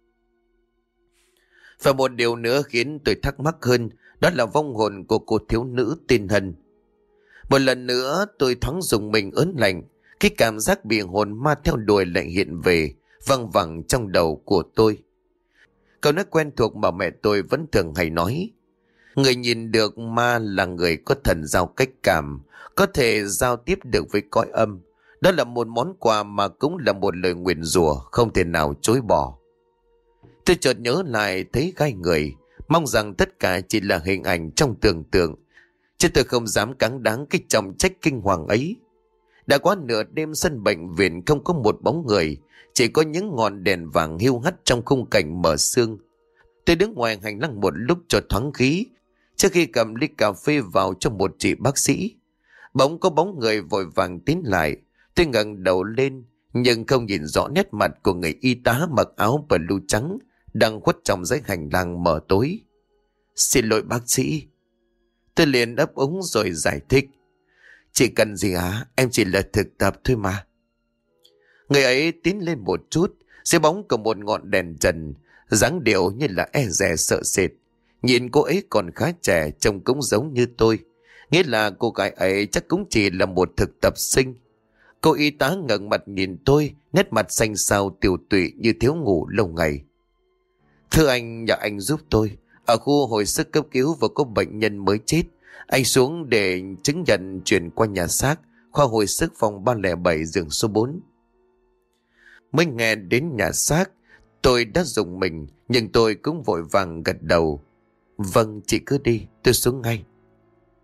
Và một điều nữa khiến tôi thắc mắc hơn, đó là vong hồn của cô thiếu nữ tên Hân. Một lần nữa tôi thoáng dùng mình ớn lạnh, cái cảm giác bị hồn ma theo đuổi lại hiện về, văng vẳng trong đầu của tôi. Câu nói quen thuộc mà mẹ tôi vẫn thường hay nói: người nhìn được ma là người có thần giao cách cảm, có thể giao tiếp được với cõi âm. Đó là một món quà mà cũng là một lời nguyền rủa không thể nào chối bỏ. Tôi chợt nhớ lại thấy gai người, mong rằng tất cả chỉ là hình ảnh trong tưởng tượng, chứ tôi không dám cáng đáng cái trọng trách kinh hoàng ấy. Đã quá nửa đêm sân bệnh viện không có một bóng người, chỉ có những ngọn đèn vàng hiu hắt trong khung cảnh mờ sương. Tôi đứng ngoài hành lang một lúc cho thoáng khí, trước khi cầm ly cà phê vào cho một chị bác sĩ. Bỗng có bóng người vội vàng tiến lại. Tôi ngẩng đầu lên nhưng không nhìn rõ nét mặt của người y tá mặc áo blue trắng đang khuất trong dãy hành lang mờ tối. Xin lỗi bác sĩ. Tôi liền ấp úng rồi giải thích: Chị cần gì hả? Em chỉ là thực tập thôi mà. Người ấy tiến lên một chút, dưới bóng của một ngọn đèn trần, dáng điệu như là e dè sợ sệt. Nhìn cô ấy còn khá trẻ, trông cũng giống như tôi, nghĩa là cô gái ấy chắc cũng chỉ là một thực tập sinh. Cô y tá ngẩng mặt nhìn tôi, nét mặt xanh xao tiều tụy như thiếu ngủ lâu ngày. Thưa anh, nhờ anh giúp tôi. Ở khu hồi sức cấp cứu vừa có bệnh nhân mới chết. Anh xuống để chứng nhận chuyển qua nhà xác, khoa hồi sức phòng ba không bảy giường số bốn. Mới nghe đến nhà xác, tôi đã rùng mình, nhưng tôi cũng vội vàng gật đầu. Vâng, chị cứ đi, tôi xuống ngay.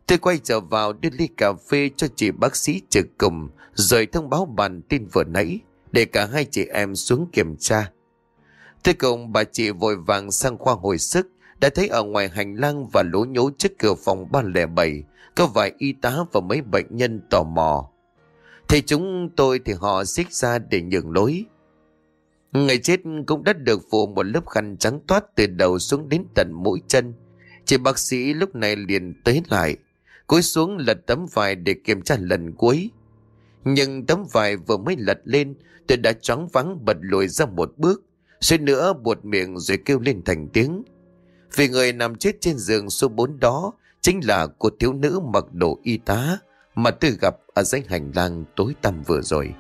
Tôi quay trở vào đưa ly cà phê cho chị bác sĩ trực cùng, rồi thông báo bản tin vừa nãy để cả hai chị em xuống kiểm tra. Tôi cùng bà chị vội vàng sang khoa hồi sức, đã thấy ở ngoài hành lang và lố nhố trước cửa phòng ba không bảy có vài y tá và mấy bệnh nhân tò mò. Thấy chúng tôi thì họ xích ra để nhường lối. Người chết cũng đã được phủ một lớp khăn trắng toát từ đầu xuống đến tận mũi chân. Chị bác sĩ lúc này liền tới lại, cúi xuống lật tấm vải để kiểm tra lần cuối. Nhưng tấm vải vừa mới lật lên, tôi đã choáng váng bật lùi ra một bước, suýt nữa buột miệng rồi kêu lên thành tiếng. Vì người nằm chết trên giường số bốn đó chính là cô thiếu nữ mặc đồ y tá mà tôi gặp ở dãy hành lang tối tăm vừa rồi.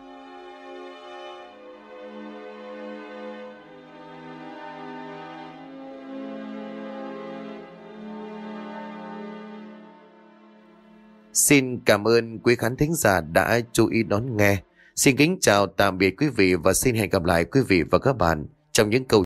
Xin cảm ơn quý khán thính giả đã chú ý đón nghe. Xin kính chào tạm biệt quý vị và xin hẹn gặp lại quý vị và các bạn trong những câu